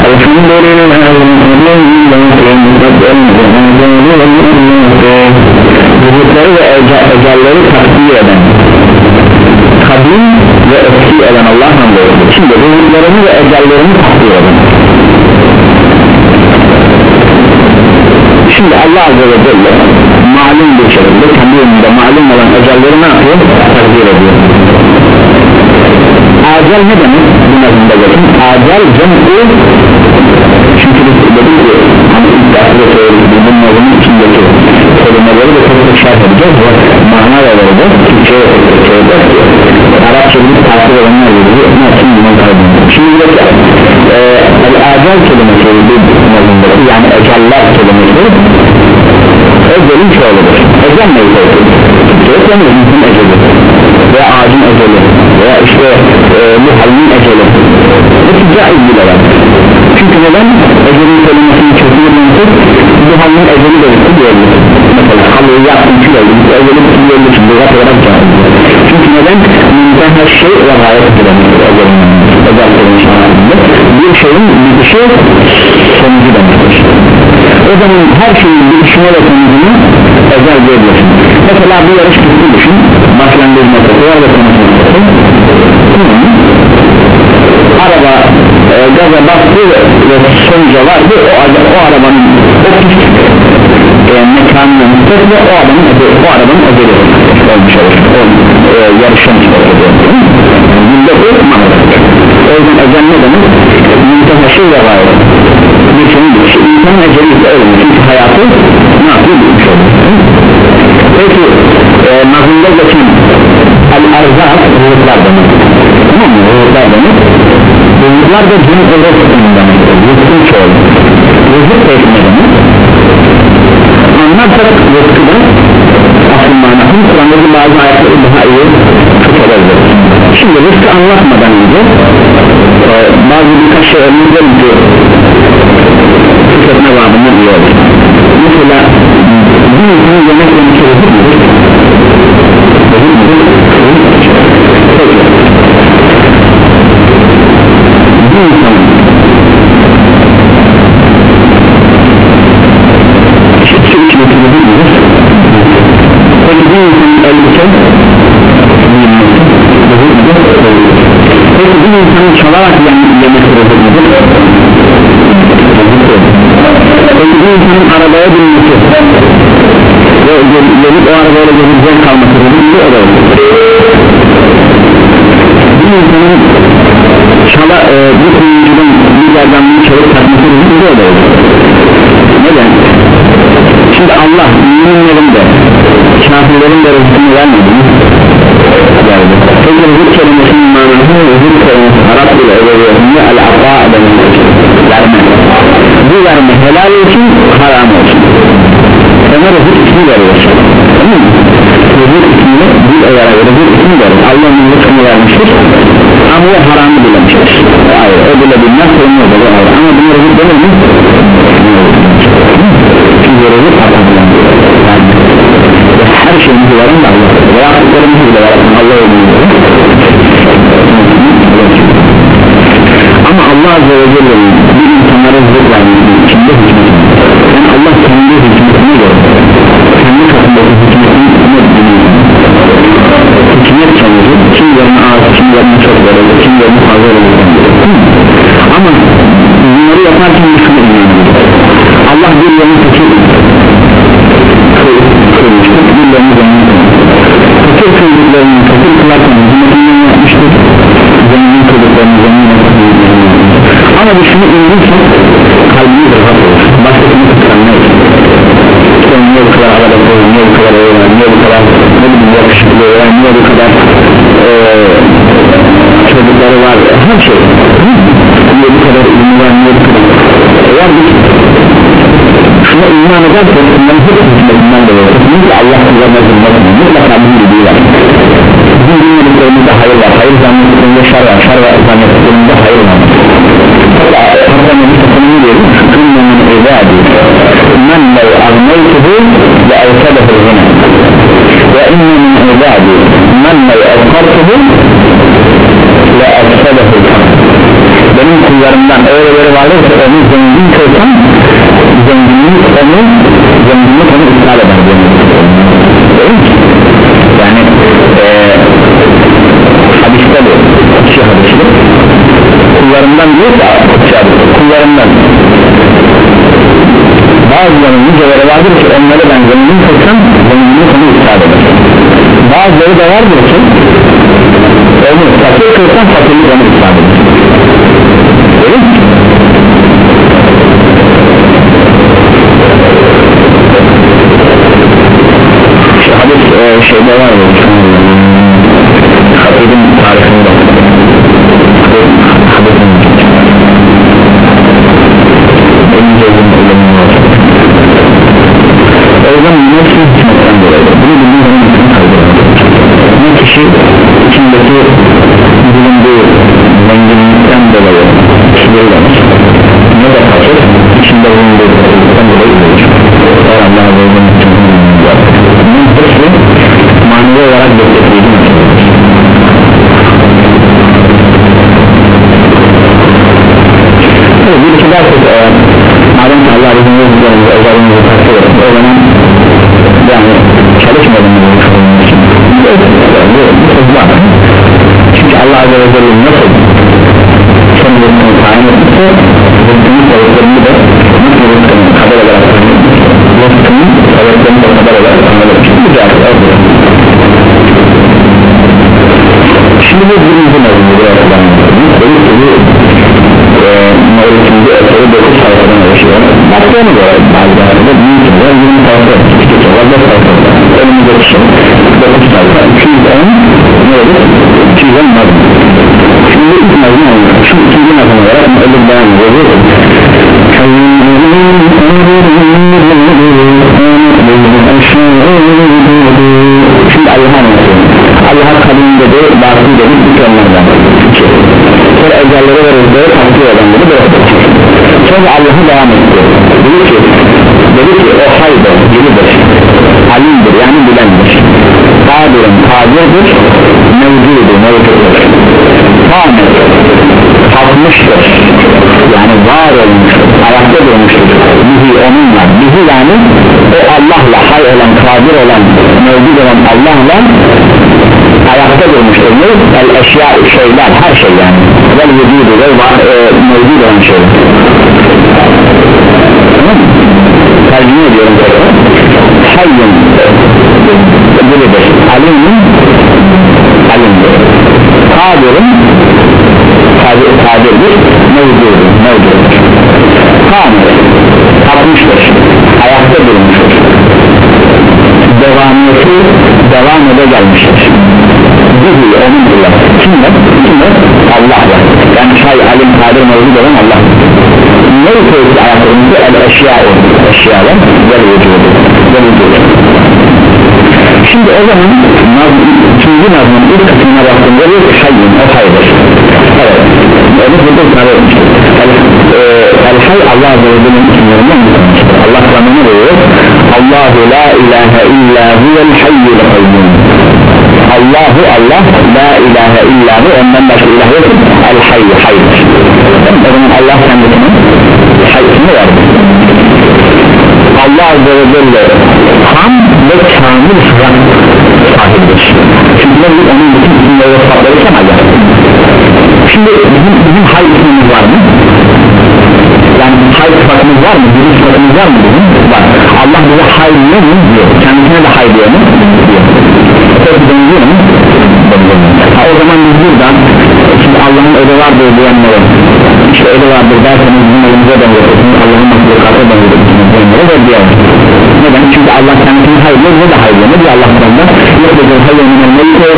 Vücutları ve ecelleri takdir eden, kadim ve eski eden Allah hamdolsun. Şimdi vücutlarını ve ecellerini takdir eden. Şimdi Allah Azze ve Celle malum bir şekilde kendi önünde malum olan ecelleri ne yapıyor? Takdir ediyor. Acel ne demek? Bu nazımda bakın. Acel cem'i, çünkü biz dedik ki hani ilk dersde söyledik, bu nazımın içindeki kelimeleri de tek tek şarh edeceğiz ve mana da vereceğiz. Türkçe'ye söyleyeceğiz. Arapça bilip takip edenler gibi ne için bunu kaydediyor. Şimdi diyor ki e, acel kelimesi bir nazımdaki, yani eceller kelimesi ecelin çoğuludur. Ecel neyse Türkçe'ye söylüyoruz, bizim eceli veya ağacın eceli veya işte e, bu halinin eceli hepsi caiz bile var. Çünkü neden? Ecelin kelimesinin çözümü dönüşür, bu halinin eceli dönüşür diyebilir. Mesela halıyı yaptım ki öldüm, eceli diyebilir için bu kat olarak caiz. Çünkü neden? Müntehel şey ve gayet edilemez bir şeyin bitişi sonucu demektir. O zaman her şeyin bitişine ve sonucunu özel diyebilirsin. Mesela bir yarış pisti düşün, başlangıç noktası var ve sonuç noktası. Araba e, gaza bastı ve sonuca vardı, o, o arabanın o pist e, mekanına nispet ve o adamın o arabanın ödeli olmuş olur. O e, yarışa nispet ediyor. Bunda bu mağdur. O yüzden ecel ne demek? Müntehaşır ve gayet bir şeyin bir şey. İnsanın eceli ise ölüm. Çünkü hayatı ne yapıyor? Bir şey olur. Peki e, nazımda geçen el-erzak ruhlar demek. Tamam mı? Ruhlar demek. Ruhlar da cin olur demek. Rızkın çoğu. Rızık peki ne demek? Anlarsak rızkıda asıl manasını Kur'an'daki bazı ayetleri daha iyi tutabilir. Şimdi rızkı anlatmadan önce e, bazı birkaç şey örneklerim ki tüketme babından iyi olur. Mesela bir insanın yemek yemesi rızık mıdır? Rızık mıdır? Peki bir insanın su içmesi rızık mıdır? Peki bir insanın elbise giyinmesi rızık mıdır? Peki bir insanın çalarak yemesi rızık mıdır? Peki bir insanın arabaya binmesi ve gelip o arabayla gezecek kalması rızık mıdır? O da olur. Bir insanın çala e, bir kuyumcudan bir yerden bir çalıp takması rızık mıdır? O da olur. Neden? Şimdi Allah müminlerin de kafirlerin de rızkını vermedi mi? Geldi. Peki rızık kelimesinin manası rızık kelimesi Arap ile ödeviyatında el-abba demektir. Verme. Bu verme helal olsun, haram olsun. Sana rızık ismi veriyorsun. Tamam mı? Rızık ismini bir olarak rızık ismi verir. Allah'ın rızkını vermiştir ama o haramı bilemiştir. Hayır, o bile bilmez sorumlu olur. Ama bunu rızık denir mi? Çünkü rızık atabilen yani her şeyimizi veren de Allah ve yaptıklarımızı bile veren Allah olduğunu ama Allah Azze ve Celle'nin bir insanlara rızık vermesi içinde hükmeti yani Allah kendi hükmetine göre kendi katındaki hükmetini hükmet sonucu kim yerine az, kim yerine çok verir, kim yerine fazla verir ama bunları yaparken bir şunu inanıyor Allah bir yerini seçip kılmıştır, bir yerini zengin fakir kıldıklarını fakir kılarken hükmetinden yapmıştır zengin kıldıklarını zengin yapmıştır ama bir şunu inanırsa kalbimiz rahat olur başkasını kıskanmayız işte niye bu kadar havada koyun, niye bu kadar öğren, niye bu kadar ne bileyim yakışıklı öğren, niye bu kadar ee, çocukları var, her şey niye bu kadar ünlü var, niye bu kadar eğer biz şuna iman edersek bunların hepsi hükmetinden de olur kesinlikle Allah kullarına zulmetmez mutlaka bir bildiği var bizim dinlediklerimizde hayır var, hayır zannettiklerinde şer var, şer var zannettiklerinde hayır var hatta Nebi Tasarım'ı diyelim şükürle min ibadi men lev agneytuhu ve evsedehu zine ve inne min ibadi men lev evkartuhu ve evsedehu benim kullarımdan öyle böyle vardır ki onu zengin kılsam zenginlik onu zenginlik onu iptal eder yani ee, hadiste bu kişi hadisi kullarından değil de kullarından bazılarının niceleri vardır ki onları ben zengin kılsam zenginlik onu iptal eder bazıları da vardır ki onu fakir kılsam fakirlik onu iptal eder değil mi? Şu hadis e, şeyde var mı? Hadis'in tarifinde hadisin en cezim ölümün var o yüzden nefsi hikmetten dolayı bunu bildiğin zaman bütün kaybeder ne kişi olarak anladık. Güzel. Şimdi bu birinci mevzu biraz anlatalım. Böyle bir mevzusunda eseri dokuz sayfadan oluşuyor. Baktığını da bazılarında büyük yirmi sayfa tutuyorlar da sayfa önümüzdeki şey dokuz sayfa iki yüz on ne olur? iki yüz on mevzu. Şimdi ilk mevzu anlatalım. Şu ikinci mevzu olarak öyle devam ediyor. Şimdi Allah'a anlatıyor. Allah'a kadın dedi, batıl dedi, bütünlerden sonra ecellere verildiği takdir edenleri bırakır. Sonra Allah'a devam etti. Dedi ki, dedi ki o haydır, biridir, alimdir yani bilendir, kadir'in kadirdir, mevcudur, mevcuttur, kamet, kalkmıştır yani var olmuştur, ayakta durmuştur, bihi onunla, bihi yani o Allah'la, hay olan, kadir olan, mevcut olan Allah'la ayakta durmuştur. Ne? El eşya şeyler, her şey yani vel vücudu ve e, mevcut olan şeyler. Tamam mı? Tercüme ediyorum tekrar. Hayyun biridir, alimin alimdir, kadir'in kadir, kadirdir, mevcudu mevcuttur, kadir kalkmıştır, ayakta durmuştur, devamiyeti devam ede gelmiştir. Bihi onunla kimle? Kimle? Allah'la yani şey alim kadir mevcut olan Allah. Ne söyledi ayaklarımızda? El eşya'u eşyalar ve vücudu ve vücudu. Şimdi o zaman ikinci nazımın ilk kısmına baktığında bir hayyın o haydır. Evet öyle burada ısrar etmiştir. El hay Allah Azze ve Celle'nin isimlerinden mutlamıştır. Allah tanımı veriyor. Allahu la ilahe illa huvel hayyul kayyum. Allahu Allah la ilahe illa hu ondan başka ilah yok. El hayy haydır. O zaman Allah kendisinin hayyını verdi. Allah Azze ve Celle ham ve kamil sıfat sahibidir. Çünkü biz onun bütün isimleri ve sıfatları kemaldir. Şimdi bizim, bizim hay ismimiz var mı? Yani hay sıfatımız var mı? Bizim sıfatımız var mı bizim? Var. Allah bize hay diyor mu? Diyor. Kendisine de hay diyor mu? Diyor. Peki benziyor mu? Ha, o zaman biz buradan şimdi Allah'ın öde vardır diyenlere işte öde vardır derseniz bizim elimize benziyorsunuz, Allah'ın mahlukatı benziyorsunuz diyenlere ve diyelim. Neden? Çünkü Allah kendisini hay diyor, ne de hay diyor. Ne diyor Allah Kur'an'da? Yok diyor hay diyor,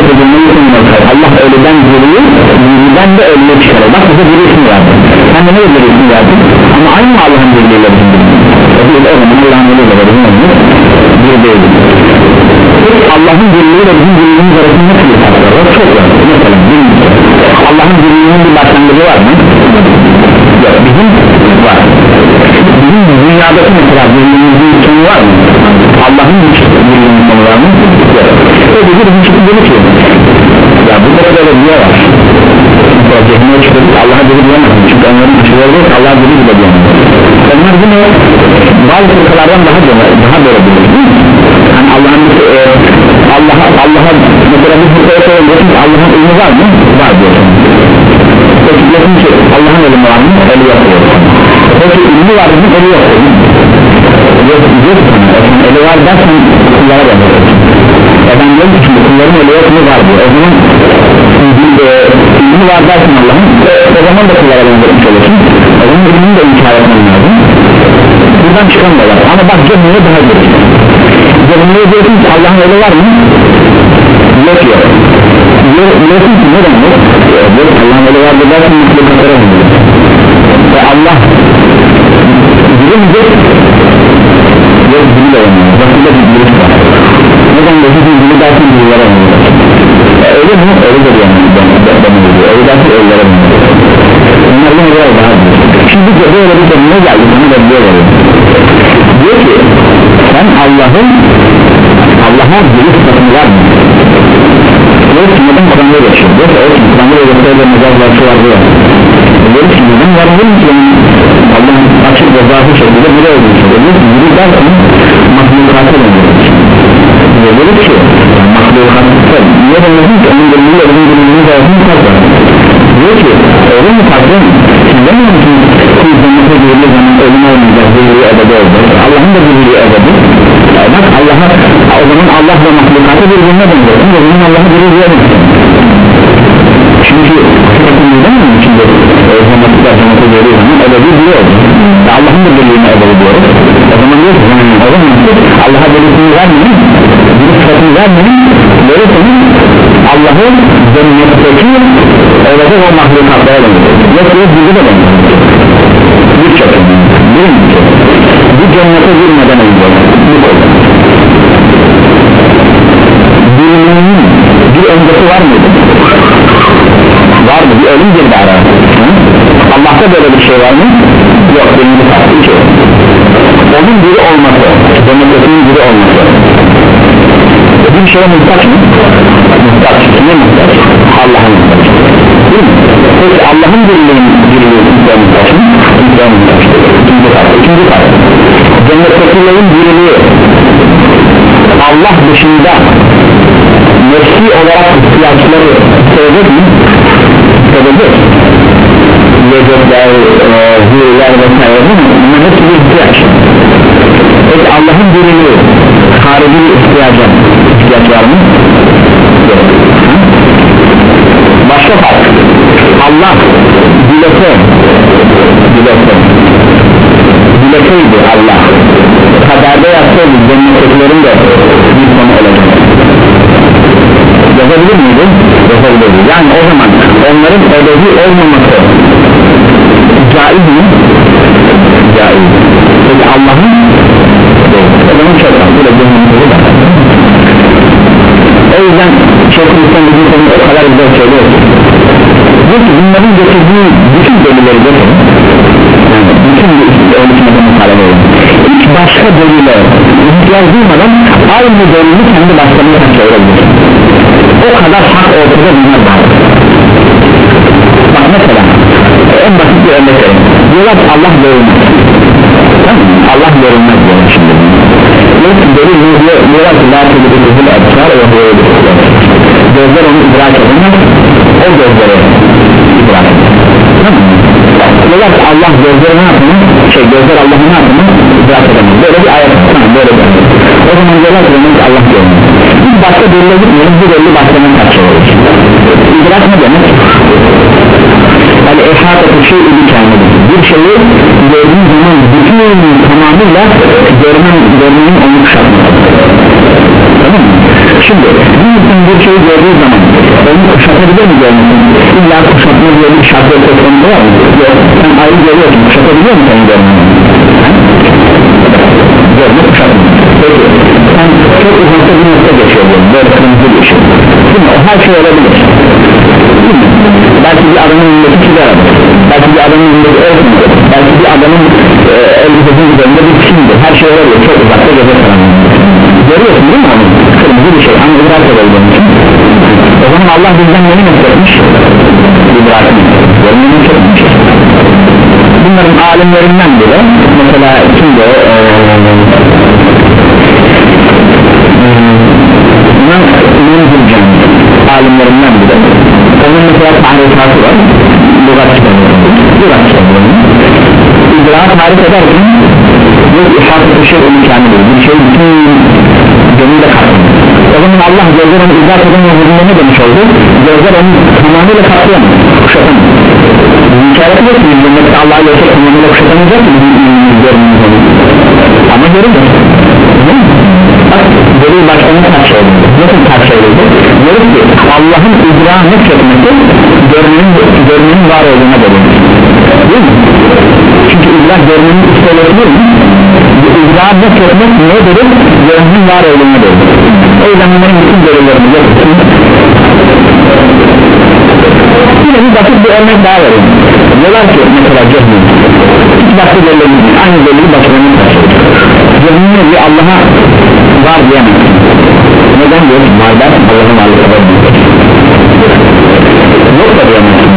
Allah ölüden diriyi, diriden de ölüye çıkarır. Bak bize diri ismi verdi. Sen de ne diri ismi verdin? Ama aynı mı Allah'ın diriliğiyle bizim diriliği? O değil o zaman Allah'ın ölüyle bizim ölüyle bir değil. Allah'ın diriliğiyle bizim diriliğimiz arasında nasıl bir fark var? Çok var. Mesela Allah'ın diriliğinin bir başlangıcı var mı? Yok, bizim var. Bizim dünyadaki mesela diriliğimizin sonu var mı? Allah'ın diriliğinin sonu var mı? Yok. O bizi bizim çıkıp dedi ki ya burada böyle bir yer var. Cehenneme çıkıyoruz, Allah'a diri diyemezsin. Çünkü onların çıkıyoruz, Allah'a diri gibi diyemezsin. Onlar bunu bazı fırkalardan daha daha böyle bilir. Yani Allah'ın e, Allah'a Allah'a mesela bir fırkaya söylüyorsun ki Allah'ın ilmi var mı? Var diyorsun. Peki diyorsun ki Allah'ın ilmi var mı? Eli yok diyorsun. Peki ilmi var mı? Eli yok diyorsun. Yok diyorsun. Eli var dersen kullara benziyorsun. E ben diyorum ki kulların eli yok mu? Var diyor. O zaman ilmi var dersin Allah'ın e, o zaman da kullara benzetmiş olursun. O zaman ilmini de inkar etmen lazım. Buradan çıkamıyorlar ama bak cehenneye daha gelir. Cehenneye diyorsun ki Allah'ın eli var mı? Yok yok. Diyorsun ki neden yok? Yok Allah'ın eli var dersin mutluluklara benziyor. Ve Allah bilince yok dili de olmuyor. Bakımda bir birisi var. Neden de sizin dili dersin dillere benziyor. E, öyle mi? Öyle de diyemez. Öyle dersin öylere benziyor. Onlar yine böyle daha büyük. Şimdi böyle bir konuna geldi. Bunu da diyor. Diyor ki sen Allah'ın Allah'a dili sıfatını var mı? Diyor ki neden Kur'an'da geçiyor? Diyor ki o ki Kur'an'da geçiyor da mezarlar şu var diyor. Diyor ki neden var mı? Allah'ın açık ve zahir şekilde biri olduğu için. Diyor ki biri derken mahlukatı benziyor. Diyor ki olduğu hakkında niye demedin ki onun deliliyle onun deliliyle zaten farklı diyor ki öyle mi farklı siz demiyor musunuz ki cennete girdiği zaman ölüm olmayacak deliliği ebedi olacak Allah'ın da deliliği ebedi bak Allah'a o zaman Allah ve mahlukatı birbirine benzer o zaman Allah'ı deliliğe benzer çünkü hakikaten neden mi içinde cennetler cennete girdiği zaman ebedi diyor Allah'ın da deliliğine ebedi diyoruz o zaman diyor ki o zaman Allah'a deliliğini vermeyin bir sıfatını vermeyin böyle senin Allah'ı cennetteki olacak o mahlukatlara benzer yok yok bizi de benzer bir çok birinci bu cennete girmeden önce bu konu birinin bir öncesi var mıydı? Var mı? Bir ölüm girdi ara Allah'ta böyle bir şey var mı? Yok birinci farklı iki onun biri olması cennetinin biri olması bir şeye muhtaç mı? muhtaç kime muhtaç? Allah'a muhtaç değil mi? peki Allah'ın birliğinin birliği kimseye muhtaç mı? kimseye muhtaç ikinci farklı ikinci farklı cennettekilerin birliği Allah dışında nefsi olarak ihtiyaçları sevecek mi? sevecek yiyecekler, hürler vesaire bunlar hepsi bir ihtiyaç peki Allah'ın birliği harici bir ihtiyaca ihtiyaç var mı? yok başka fark Allah dilese dilese dileseydi Allah kaderde yapsaydı cennetlerin de bir sonu olacak yazabilir miydi? yazabilirdi yani o zaman onların ebedi olmaması caiz mi? caiz peki Allah'ın o zaman çok var bu da cennetleri var o yüzden Şeyhülislam bizim konuda o kadar güzel söylüyor ki diyor ki bunların getirdiği bütün delilleri getirin yani bütün ölçümede mukalebe olun hiç başka delile ihtiyaç duymadan aynı delili kendi başlarına çevirebilir o kadar hak ortada bunlar var bak mesela en basit bir örnek verin diyorlar ki Allah görünmez tamam mı? Allah görünmez diyorlar şimdi yok delil diyorlar ki la tebidikizil absar ve gözler onu idrak edemez o gözleri idrak edemez tamam mı? diyorlar ki Allah gözleri ne yapıyor? şey gözler Allah'ı ne yapıyor? idrak edemez böyle bir ayet tamam böyle bir ayet o zaman diyorlar ki demek ki Allah görünmez biz başka delile gitmiyoruz bu delili başkanın tartışıyoruz idrak ne demek? yani ehatı şey ili kendini bir şeyi gördüğün zaman bütün tamamıyla görmen, görmenin onu kuşatması tamam mı? şimdi bir insan bir şeyi gördüğü zaman onu kuşatabilir mi görmesin? illa kuşatma diye bir şartı konusu var mı? yok sen ayrı görüyorsun kuşatabiliyor musun seni görmenin? görme kuşatma peki sen çok uzakta bir nokta geçiyor böyle kırmızı bir şey değil mi? o her şey olabilir belki bir adamın önündeki sigara belki bir adamın önündeki örtündür belki bir adamın e, elbisesinin üzerinde bir kimdir her şey olabilir çok uzakta gece karanlığında görüyorsun değil mi onu kırmızı bir şey ama idrak edebildiğin için o zaman Allah bizden neyi nefretmiş idrakını görmeyi nefretmiş bunların alimlerinden biri mesela kimde o İmam Zülcan alimlerinden biri onun mesela tarifası var lügat kitabı lügat kitabı idrak tarif ederken bu ihatı şey imkanıdır bir şey bütün gönülle kapsıyor o zaman Allah gözler onu idrak edemediğinde ne demiş oldu gözler onu tamamıyla kapsayamaz kuşatamaz hikayeti yok ki cennette Allah'a göre tamamıyla kuşatamayacak ki ama görünür bak delil başkanın kaç şey oldu nasıl kaç şey oldu diyoruz ki Allah'ın idrak etmesi görmenin, görmenin var olduğuna delildir değil mi? çünkü idrak görmenin üstelik değil mi? idrak etmek ne dedir? görmenin var olduğuna delildir o yüzden bunların bütün delillerini yapıyorsun yine bir basit bir örnek daha verin diyorlar ki mesela cehmin hiç başka delillerini aynı delili başkanın kaç şey cehminle bir Allah'a var diyemez neden diyor? varlar Allah'ın varlığı kadar yok da diyemezsin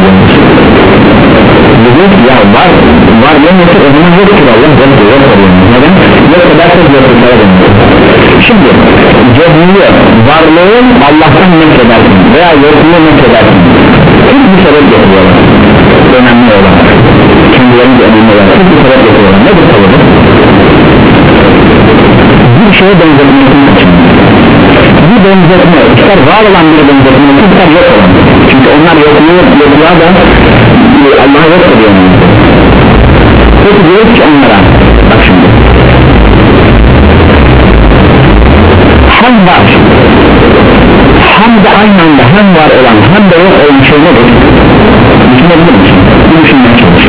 diyor ya var var diyemezsin o zaman yoktur Allah yoktur yok da diyemez neden? yok edersek yokluğa dönüyor. Şimdi cehliye varlığın Allah'tan nefredersin veya yokluğu nefredersin. Tek bir sebep getiriyorlar, önemli olan kendilerinde önemli olan tek bir sebep getiriyorlar. Nedir sebebi? Bir şeye benzetmekten kaçınıyor. Bir benzetme, ister var olan bir benzetme, ister yok olan. Çünkü onlar yokluğu, yokluğa da Allah'a yok ediyor. Peki diyoruz ki onlara, bak şimdi hem var, hem de aynı anda hem var olan hem de yok olan şey nedir? Düşünebilir misin? Bu düşünmeye çalış.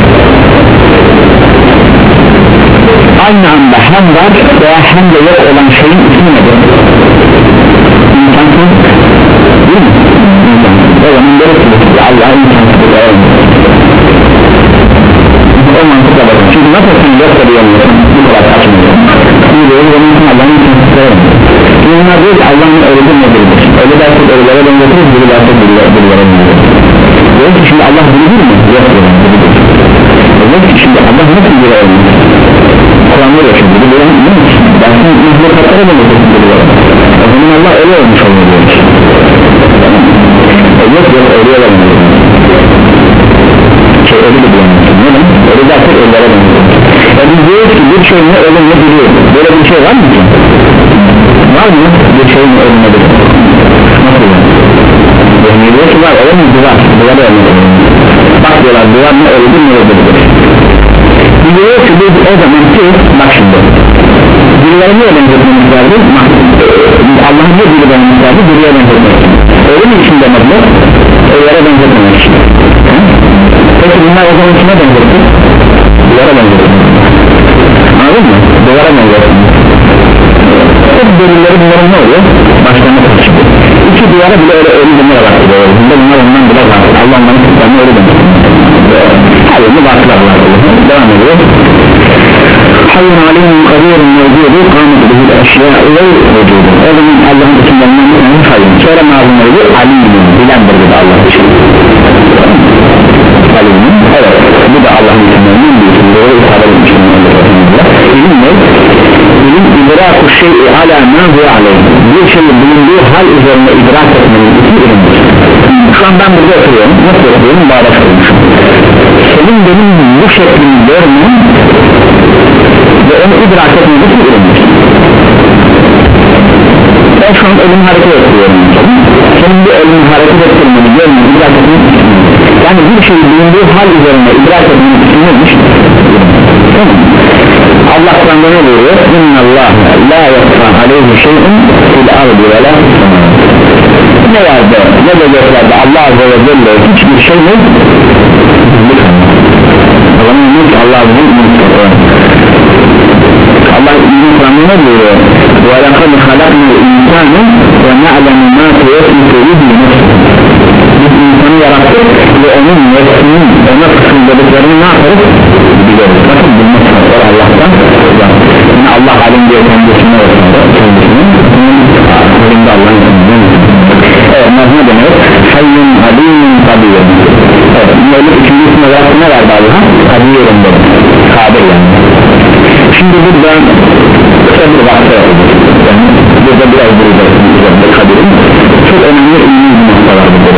Aynı anda hem var veya hem de yok olan şeyin ismi nedir? İmkansız değil mi? İmkansız. O zaman gerekli Allah'a imkansız o mantıkla bakın. Çünkü nasıl sen yok da diyemiyorsun, bu kadar kaçmıyorsun. Bir de onun için Allah'ın imkansız veremiyor. Bunlar diyor ki Allah'ın ölüdür nedir? Ölü dersek ölülere benzetiriz, biri dersek birileri benzetiriz. Diyor ki şimdi Allah bilidir mi? Yok diyor. Diyor ki şimdi Allah nasıl bir ölüdür? Kur'an'da yok şimdi, bir ölüdür değil mi? Dersin mahlukatlara benzetirsin birileri. O zaman Allah ölü olmuş oluyor diyor. Yok yok ölüye benzetirsin. Şey ölü de bulamazsın. Neden? Ölü dersek ölülere benzetirsin. E biz diyoruz ki bir şey ne ölü ne biliyor. Böyle bir şey var mı ki? Var mı? Bir şeyin ölümü nedir? Nasıl yani? Yani diyor ki var, öyle mi? Duvar, duvar da ölümü. Bak diyorlar, duvar ne ölümü ne ölümüdür? Diyor ki biz o zaman ki, bak şimdi birileri niye benzetmemiz vardı? Allah'ın bir biri benzetmemiz vardı, biriye benzetmemiz. Öyle mi için demediler? Öylere benzetmemek için. Peki bunlar o zaman kime benzetti? Duvara benzetti. Anladın mı? Duvara benzetti. Hep delilleri bunların ne oluyor? Başlarına taşıyor. İki duvara bile öyle ölü demir olarak gidiyor. Bunda bunlar ondan bile var. Allah onların kutlarını öyle demek. Hayırlı baktılar Allah'a. Devam ediyor. Hayyun alimun kadirun mevcudu kâmet bihi eşya ve vücudu. O zaman Allah'ın isimlerinden bir tane hayyun. Sonra mazlumları alimun bilendir dedi Allah için. Alimun, evet. Bu da Allah'ın isimlerinden bir isim. Doğru ifade edilmiştir. İlim ne? İlim idraku şey'i ala ma huve aleyh. Bir şeyin bulunduğu hal üzerine idrak etmenin iki ilimdir. Şu an ben burada oturuyorum. Nasıl oturuyorum? Bağdaş olmuşum. Senin benim bu şeklini görmem ve onu idrak etmenin iki ilimdir. Ben şu an ölümü hareket ettiriyorum. Senin bu ölümü hareket ettirmeni görmeni idrak etmenin iki ilimdir. Yani bir şeyin bulunduğu hal üzerine idrak etmenin iki ilimdir. Tamam. Allah Kur'an'da ne buyuruyor? İnna Allah la yakfa aleyhi şey'in fil ardi ve la ne vardı ne de göklerde Allah Azze ve Celle hiçbir şey yok. O zaman ne ki Allah Azze ve Celle Allah Kur'an'da ne buyuruyor? Ve lekad halaknal insâne ve na'lemu mâ tevfî bihi nefsih. Biz insanı yarattık ve onun nefsinin ona fısıldadıklarını ne yaparız? Biliriz. Bakın bilmek var Allah'tan. Yani Allah alim diye kendisine ortada kendisinin elinde Allah'ın kendisinin. Evet, ne demek? Hayyun alimun kadir. Evet, böyle üçüncü isim olarak ne verdi Allah'a? Kadir'in dedi. Kadir yani. Şimdi burada kısa bir vakti yani burada biraz duracağız Kadir'in. Çok önemli ilmi bir nokta var burada.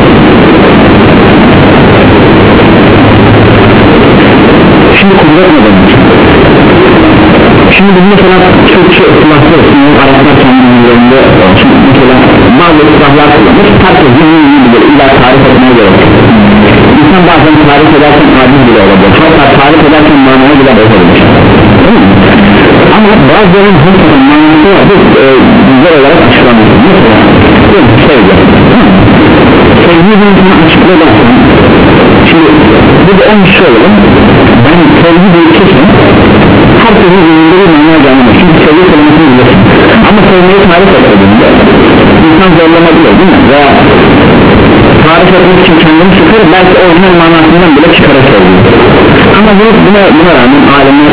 Şimdi kudret ne demek? Şimdi biz mesela Türkçe ıslahlı ısınıyor Araplar kendilerinde şimdi mesela bazı ıslahlar kullanır herkes yeni bilir illa tarif etmeye gerek İnsan bazen tarif ederken aciz bile olabilir hatta tarif ederken manaya bile bozabilir ama bazılarının hakikaten manası var bu e, güzel olarak açıklanmış mesela sevgi sevgi bir insana açıklayabilirsin şimdi bu da en şey olalım ben sevgi bir kesin herkesin önünde bir manaya gelmez çünkü sevgi kelimesini bilirsin ama sevgiyi tarif etmediğinde insan zorlanabilir değil mi? Veya tarif etmek için kendini çıkar belki orijinal manasından bile çıkarır sevgiyi ama bunu, buna, buna rağmen alimler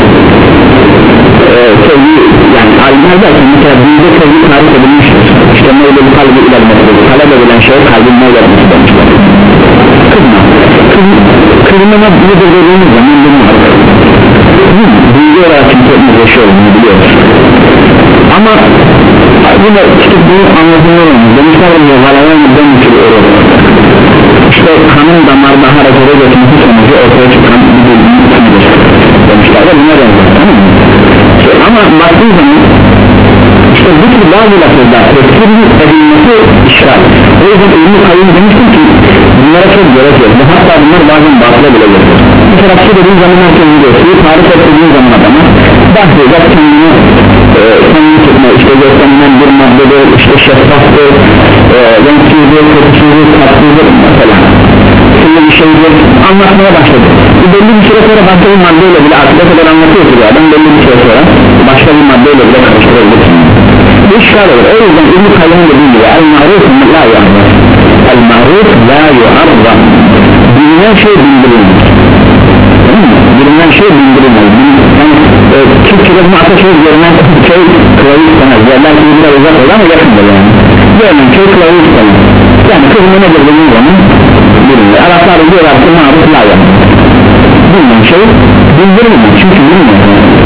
e, sevgi yani alimler derken mesela bizde sevgi tarif edilmiştir işte neyle bir kalbi ilerlemesidir talep edilen şey kalbin neyle etmesi demişler kızma kızma nedir dediğimiz zaman bunu arıyor bilgi olarak kimsenin yaşıyor olduğunu biliyoruz ama yine işte bunu anlatılıyor demişler oluyor valayanlıktan uçuruyor işte kanın damarda harekete geçmesi sonucu ortaya çıkan bir bilginin ismidir demişler de buna benzer tamam mı? Ama baktığın zaman işte bu tür bazı lafızda tefsirin edilmesi işaret o yüzden ilmi kayyum demiştim ki bunlara çok gerek yok bu hatta bunlar bazen batıla bile gelir bir tarafçı dediğin zaman herkes biliyor suyu tarif ettiğin zaman adama bahsedecek kendini e, kendini tutma işte gösterilen bir maddedir işte şeffaftır e, renksizdir, kötüsüzdür, tatsızdır mesela şimdi bir şeydir anlatmaya başladı bu belli bir süre sonra başka bir maddeyle bile artık o kadar anlatıyor ki adam belli bir süre sonra başka bir maddeyle bile karıştırabilirsin bu işgal olur o yüzden İbn-i Kayyum'un dediği gibi el-ma'ruf la yu'arraf el-ma'ruf la yu'arraf bilinen şey bildirilmez bilinen şey bildirilmez yani e, Türkçe'de bunu ateşe görünen şey kılavuz istemez yerler ki biraz uzak olur ama yakındır yani görünen şey kılavuz istemez yani kızımı nedir dediğin zaman bilinir Araplar diyorlar ki ma'ruf la yu'arraf bilinen şey bildirilmez çünkü bilmiyor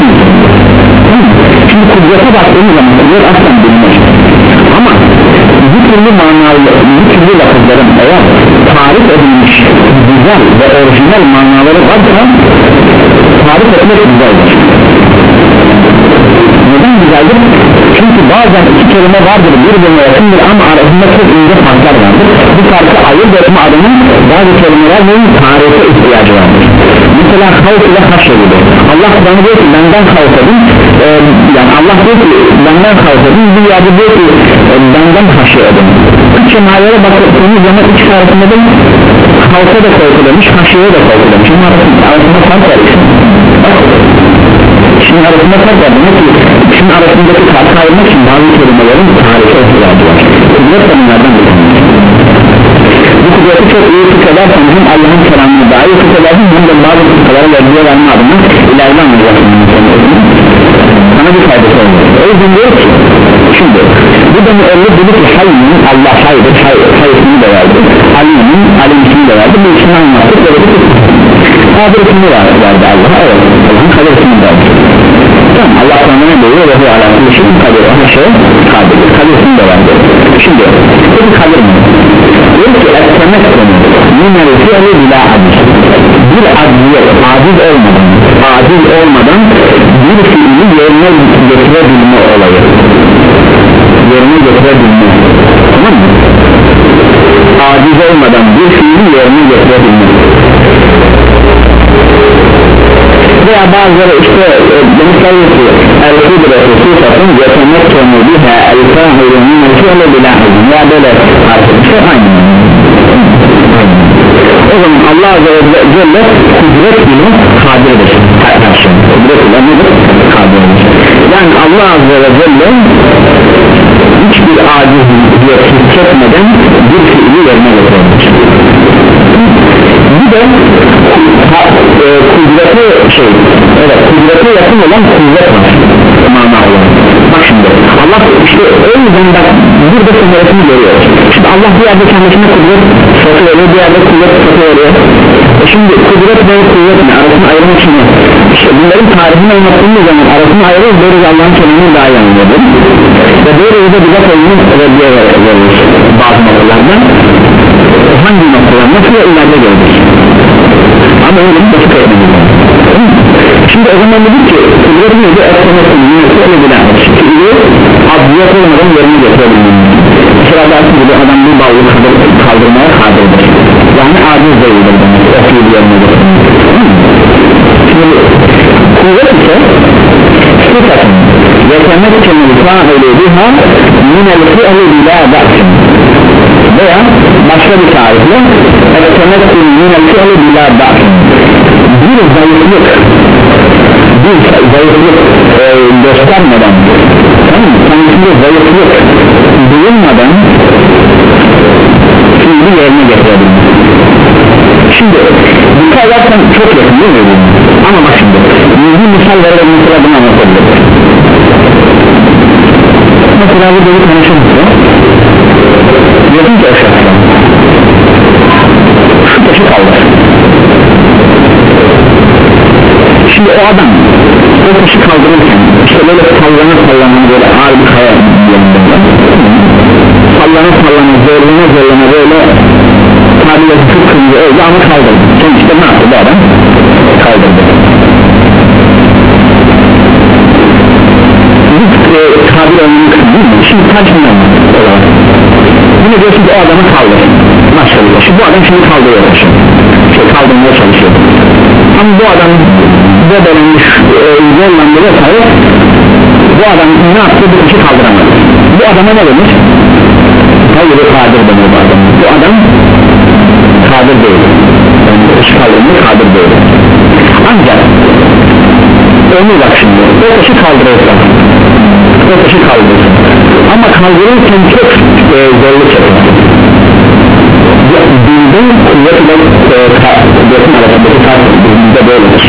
şimdi kudrete baktığımız zaman kudret aslan bilinmez ama bu türlü manalı bu türlü lafızların eğer tarif edilmiş güzel ve orijinal manaları varsa tarif etmek güzeldir neden güzeldir? Çünkü bazen iki kelime vardır birbirine yakındır ama arasında çok ince farklar vardır bu farkı ayırt etme adının bazı kelimelerinin tarife ihtiyacı vardır mesela havf ile haşr gibi Allah bana diyor ki benden havf edin ee, yani Allah diyor ki benden havf edin bir yerde diyor ki e, benden haşr edin üç cemailere baktığımız zaman üç arasında da havfa da korku demiş haşr'e de korku demiş ama arasında fark var şimdi arasında fark var demek ki ikisinin arasındaki farkı ayırmak için bazı kelimelerin tarife ihtiyacı var kudret de bunlardan bir tanesi bu kudreti çok iyi fıkhedersen hem Allah'ın kelamını daha iyi fıkhedersin hem de bazı fıkhaları verdiği verme adına ileride anlayacaksın sana bir faydası olur o yüzden diyor ki şimdi bu da müellif dedi ki hayyinin Allah haydır hayyisini de verdi alimin alim ismini de verdi bu ismini anlattık ve dedi ki kadir ismini verdi Allah'a evet Allah'ın kadir ismini verdi tamam Allah sana ne diyor ve bu alakalı şey kadir her şey kadir kadir ismini de verdi şimdi bu kadir mi? diyor ki ettemekkonu minel fi'li bila aciz bir aciziyet aciz olmadan aciz olmadan bir fiili yerine getirebilme olayı yerine getirebilme tamam mı? aciz olmadan bir fiili yerine getirebilme veya bazıları işte demişler ki el-kudreti sıfatın yetemekkonu biha el-fahiru minel fi'li bila aciz ya böyle arkadaşlar aynı o zaman Allah Azze ve Celle kudret ile kadirdir her şey kudret ile nedir? kadirdir yani Allah Azze ve Celle hiçbir aciziyet hissetmeden bir fiili yerine getirir bir de ha, e, kudreti şey evet kudrete yakın olan kuvvet var mana olan bak şimdi Allah işte o yüzden bak burada sınırını görüyoruz şimdi Allah bir yerde kendisine kudret sıfatı veriyor bir yerde kuvvet sıfatı veriyor e şimdi kudret ve kuvvet ne arasını ayırmak için işte bunların tarihini anlattığımız zaman arasını ayırıyoruz böyle Allah'ın kelimini daha iyi anlıyoruz ve böyle yüzde bize koyduğunu reddiye veriyoruz bazı noktalarda hangi noktalar nasıl ve ileride görürüz ama öyle bir basit etmemiz şimdi o zaman dedik ki kudret neydi? etmesin neyse öyle bilemez fiili adliyet olmadan yerine getirebilmemiz mesela dersin gibi adam bir bağlı kaldırmaya kadirdir yani aciz değildir demek o fiili yerine getirebilmemiz şimdi kuvvet ise sıfatın yetemekkenu fa'ili biha minel fi'li bila ba'sin veya başka bir tarifle ettemekkenu minel fi'li bila ba'sin bir zayıflık bir zayıflık e, göstermeden tamam mı? Kendisinde zayıflık duyulmadan fiili yerine getirebilmek şimdi dikkat edersen çok yakın değil mi? ama bak şimdi bir misal verelim mesela bunu anlatabilir mesela burada bir konuşursa diyorsun ki o şahsen şu taşı kaldır şimdi o adam o taşı kaldırırken işte böyle sallana sallana böyle ağır bir kaya sallana sallana zorlana zorlana böyle tabiyle kıpkırmızı öyle ama kaldırdı. Sonuçta ne yaptı bu adam? Kaldırdı. E, tabir olmanın kısmı değil mi? Şimdi taşından olarak yine diyorsun ki o adamı kaldır maşallah, şimdi bu adam şimdi kaldırıyor şey kaldırmaya çalışıyor ama bu adam bebelenmiş e, zorlandı vesaire bu adam ne yaptı? Bu işi kaldıramadı. Bu adama ne demiş? Hayır, kadir demiyor bu adam. Bu adam kadir değil, yani işi kaldırmıyor, kadir değil. Ancak onu bak şimdi o taşı kaldırıyorsan o taşı kaldırıyorsun ama kaldırırken çok e, zorluk yapıyorsun. Bildiğin kuvvet ile kuvvetin arasındaki fark bizde böyledir.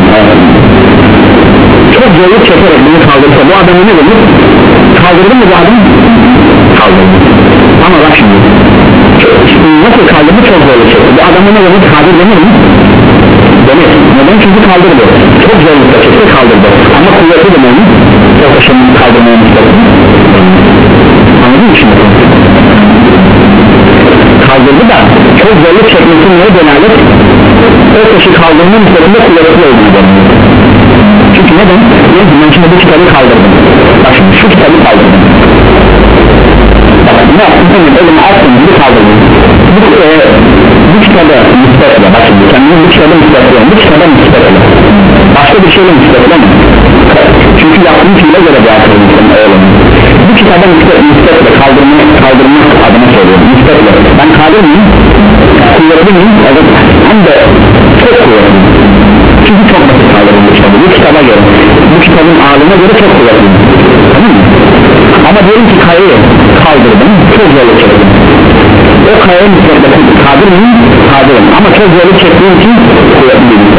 Çok zorluk çekerek bunu kaldırırsa bu adamı ne demek? Kaldırdı mı bu adam? Kaldırdı. Ama bak şimdi nasıl kaldırdı? Çok zorluk çekerek. Bu adamı ne demek? Kadir denir mi? Denir. Neden? Çünkü kaldırdı. Çok zorlukla çekti, kaldırdı. Ama kuvveti de mi? O taşını kaldırmaya müstahil. Anladın mı şimdi? Kaldırdı da çok zorluk çekmesi neye dönerler? O taşı kaldırma müstahilinde kuvvetli olduğunu dönüyor. Çünkü neden? Ben şimdi bu kitabı kaldırdım. Bak şimdi şu kitabı kaldırdım. Bak ne yaptım? Hemen elimi attım gibi kaldırdım. Bu, e, bu kitabı müstahil. Bak şimdi kendimi bu kitabı müstahil. Bu kitabı müstahil. Başka bir şeyle müstahil mi? Çünkü yaptığım fiile göre bir akıllı oğlum. Bu kitaba müstahil kaldırma, kaldırma adına söylüyorum. Müstahil. Ben kadir miyim? Kuvvetli miyim? Evet. Hem de çok kuvvetli. Çünkü çok basit kaldırdım bu kitabı. Bu kitaba göre. Bu kitabın ağırlığına göre çok kuvvetli. Tamam mı? Ama diyelim ki kayayı kaldırdım. Çok zorluk çektim. O kayaya müstahil kadir miyim? Kadirim. Ama çok zorluk çektiğim için kuvvetli değilim.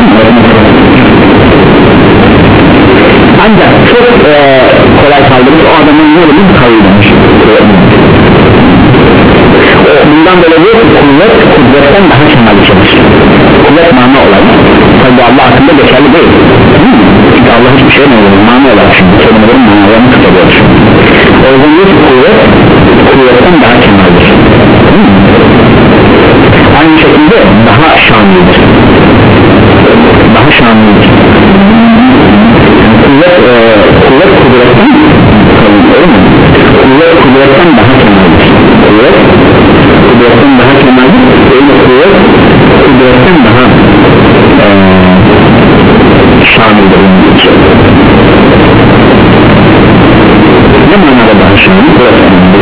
Ancak çok e, kolay kaldırır o adamın ne olur kayıdırmış. Bundan dolayı kuvvet kudretten daha kemal çalışır. Kuvvet mana olarak tabi Allah hakkında geçerli değil. Çünkü Allah hiçbir şey ne olur mana olarak şimdi kelimelerin manalarını tutuyor. O yüzden diyor ki kuvvet kuvvetten daha kemaldir. Aynı şekilde daha şanlıdır. Daha şanlıdır. Kuvvet, e, kuvvet kudretten öyle mi? Kuvvet kudretten daha kemaldir. Kuvvet kudretten daha kemaldir. Öyle kuvvet kudretten daha e, şanlıdır. Ne manada daha şanlıdır?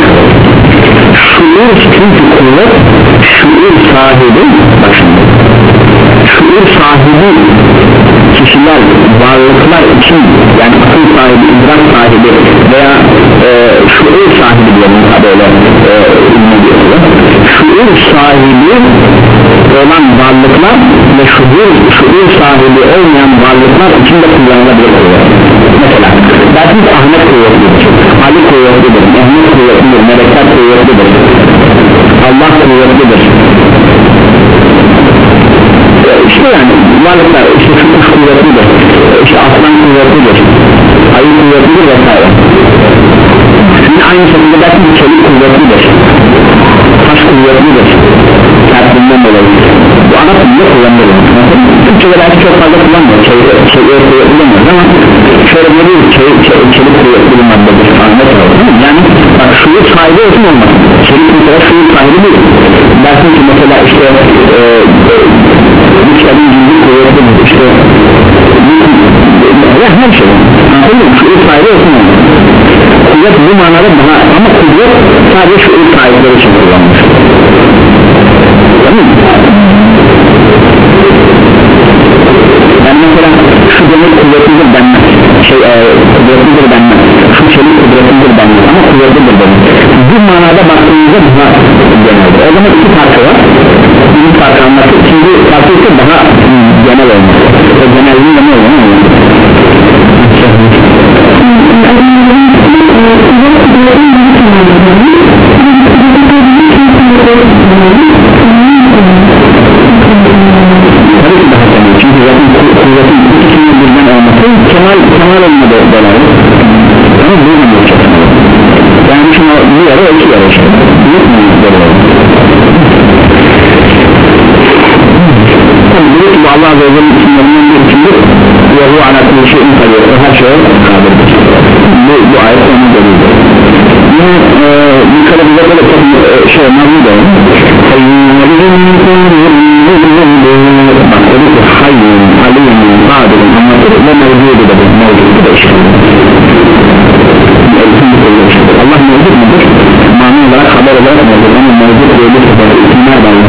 Şuur, çünkü kuvvet şuur sahibi, bak şimdi şuur sahibi kişiler, varlıklar için yani akıl sahibi, idrak sahibi veya e, şuur sahibi diyelim böyle e, şuur sahibi olan varlıklar ve şuur, şuur sahibi olmayan varlıklar için de kullanılabilir oluyor. Mesela dersiniz Ahmet kuvvetlidir, Ali kuvvetlidir, Mehmet kuvvetlidir, melekler kuvvetlidir, Allah kuvvetlidir. İşte yani varlıklar işte şu kuş kuvvetlidir, işte aslan kuvvetlidir, ayı kuvvetlidir vesaire. Şimdi aynı şekilde dersiniz çelik kuvvetlidir, taş kuvvetlidir, tersinden dolayı. Bu ana dilde kullanılır. Türkçe'de belki çok fazla kullanmıyor, çelik kuvvetli kullanmıyoruz ama şöyle görüyoruz, çelik, çelik, çelik kuvvetli bir maddedir anlat olalım. Yani bak şuur sahibi olsun olmasın, çelik mesela şuur sahibi değil. Dersin ki mesela işte e, bu kitabın cildi kuvvetlidir, işte ya her şey anladın mı? Şuur sahibi olsun olmasın. Kuvvet bu manada daha ama kuvvet sadece şuur sahipleri için kullanmış. Tamam mı? Yani mesela şu demir kuvvetlidir denmez, şey e, kuvvetlidir denmez, şu çelik kuvvetlidir denmez ama kuvvetlidir denmez. Bu manada baktığımızda daha geneldir. O zaman iki farkı var. Bir farkı anlatıyor. Şimdi farkı ise daha genel olması. O genelliğin de ne olduğunu tabii ki daha kemal. Çünkü zaten kuvvetin ikisinin birden olması kemal kemal olmadı dolayı ama bu ne yapacak yani şuna bir yere iki yere işte büyük mü böyle tabi büyük bu Allah Azze ve Celle'nin isimlerinden bir isimdir ve bu alakalı şeyin kadir o her şeye kadirdir bu, bu ayet onun delildir yine e, bir kere bize böyle çok e, şey mazlum da bak dedi ki hayyun aliyyun kadirun anlatır ve mevcudu da bu mevcudu da işte Allah mevcut mudur? Mani olarak haber olarak mevcut ama mevcut diye bir isimler var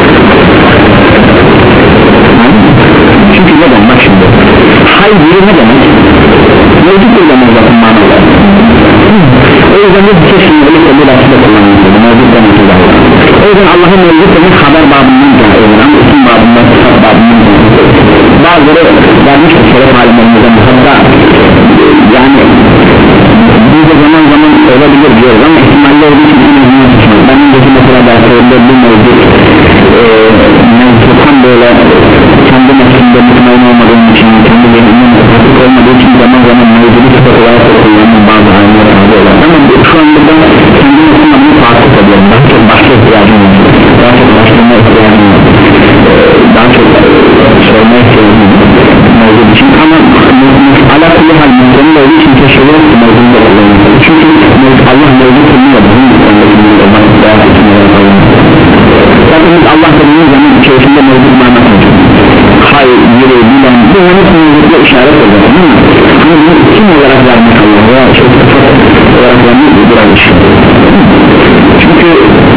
çünkü neden bak şimdi hay biri ne demek? Mevcut değil demek zaten mani olarak o yüzden bir kesin öyle ki bir açıda kullanmıştır mevcut demek o yüzden Allah'ın mevcut demek haber babından olur ama isim babından sıfat babından bazıları vermiştir şeref alimlerimizden hatta yani biz de zaman zaman olabilir diyoruz ama ihtimalle olduğu için inanılmaz tutmak ben önceki mesela derslerinde bu mevcut e, mevcuttan böyle kendi nefsinde mutmain olmadığım için kendi benimle mutmatik olmadığı için zaman zaman mevcudu sıfat olarak kullanılan bazı alimler oluyorlar ama şu an burada kendi nefsimle bunu farklı ediyorum daha çok başka ihtiyacım var daha çok başlama ihtiyacım var daha çok sormaya ihtiyacım var mevcut için ama alakalı hal mevcudun olduğu için teşekkür ettim mevcudunda olmalı çünkü Allah mevcut kılmıyor bunun konusunda olmak daha etmeye falan zaten biz Allah dediğimiz zaman içerisinde mevcut manası hayır, yürü, bilen bu onun mevcutla işaret eder ama bunu kim olarak vermek Allah'a çok sıfat olarak vermek biraz işaret çünkü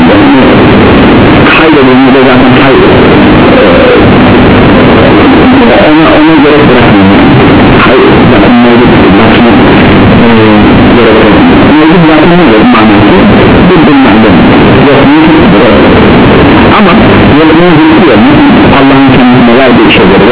hay dediğimizde zaten hay ona, ona gerek bırakmıyor hay zaten mevcut bırakmıyor mevcut zaten ne olur manası bir bilmem ama yolunu zıplıyor Allah'ın kendisine verdiği şeyleri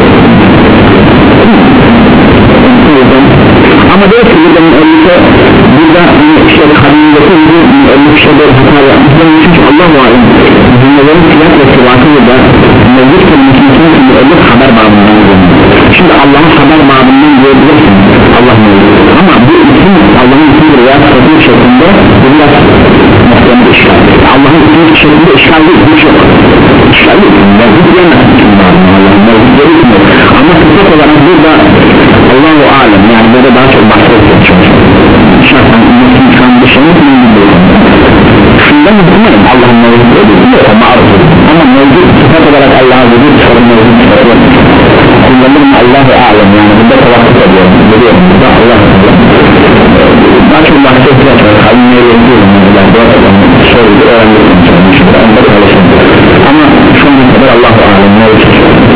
ama değil ki burada müellif'e burada işte kadınındaki müellif şeyleri hata yapmışlar çünkü Allah-u Alem cümlelerin silah ve sıvatını da mevcut kelimesinin müellif haber bağımından şimdi Allah'ın haber bağımından diyebilirsin Allah mevcut ama bu isim Allah'ın ismidir veya sıfatı şeklinde bu biraz muhtemel işgal Allah'ın ismi şeklinde işgal değil bu çok işgal değil mevcut diyemezsin Allah'ın mevcut gerekmiyor ama sıfat olarak burada Allah-u Alem yani böyle daha çok bahsediyor şarttan ümmetin şu an dışarı şundan muhtemelen Allah'ın mevcut gerekmiyor ama arzu ama mevcut sıfat olarak Allah'a vücut sıfatı mevcut sıfatı kullanırım Allah-u Alem yani burada tavakkuk ediyorum biliyorum burada Allah-u Alem daha çok bahsediyor kalbine yapıyorum soruyu öğrendim ama şu an kadar Allah-u Alem mevcut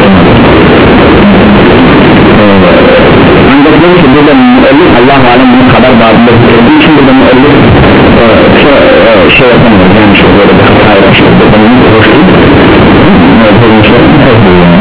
ancak ne için burada müellif Allah-u Alem bunun kadar bağımlı bu için burada müellif şey yapamıyor yani şu böyle bir hata yapmıştır bunun hoş değil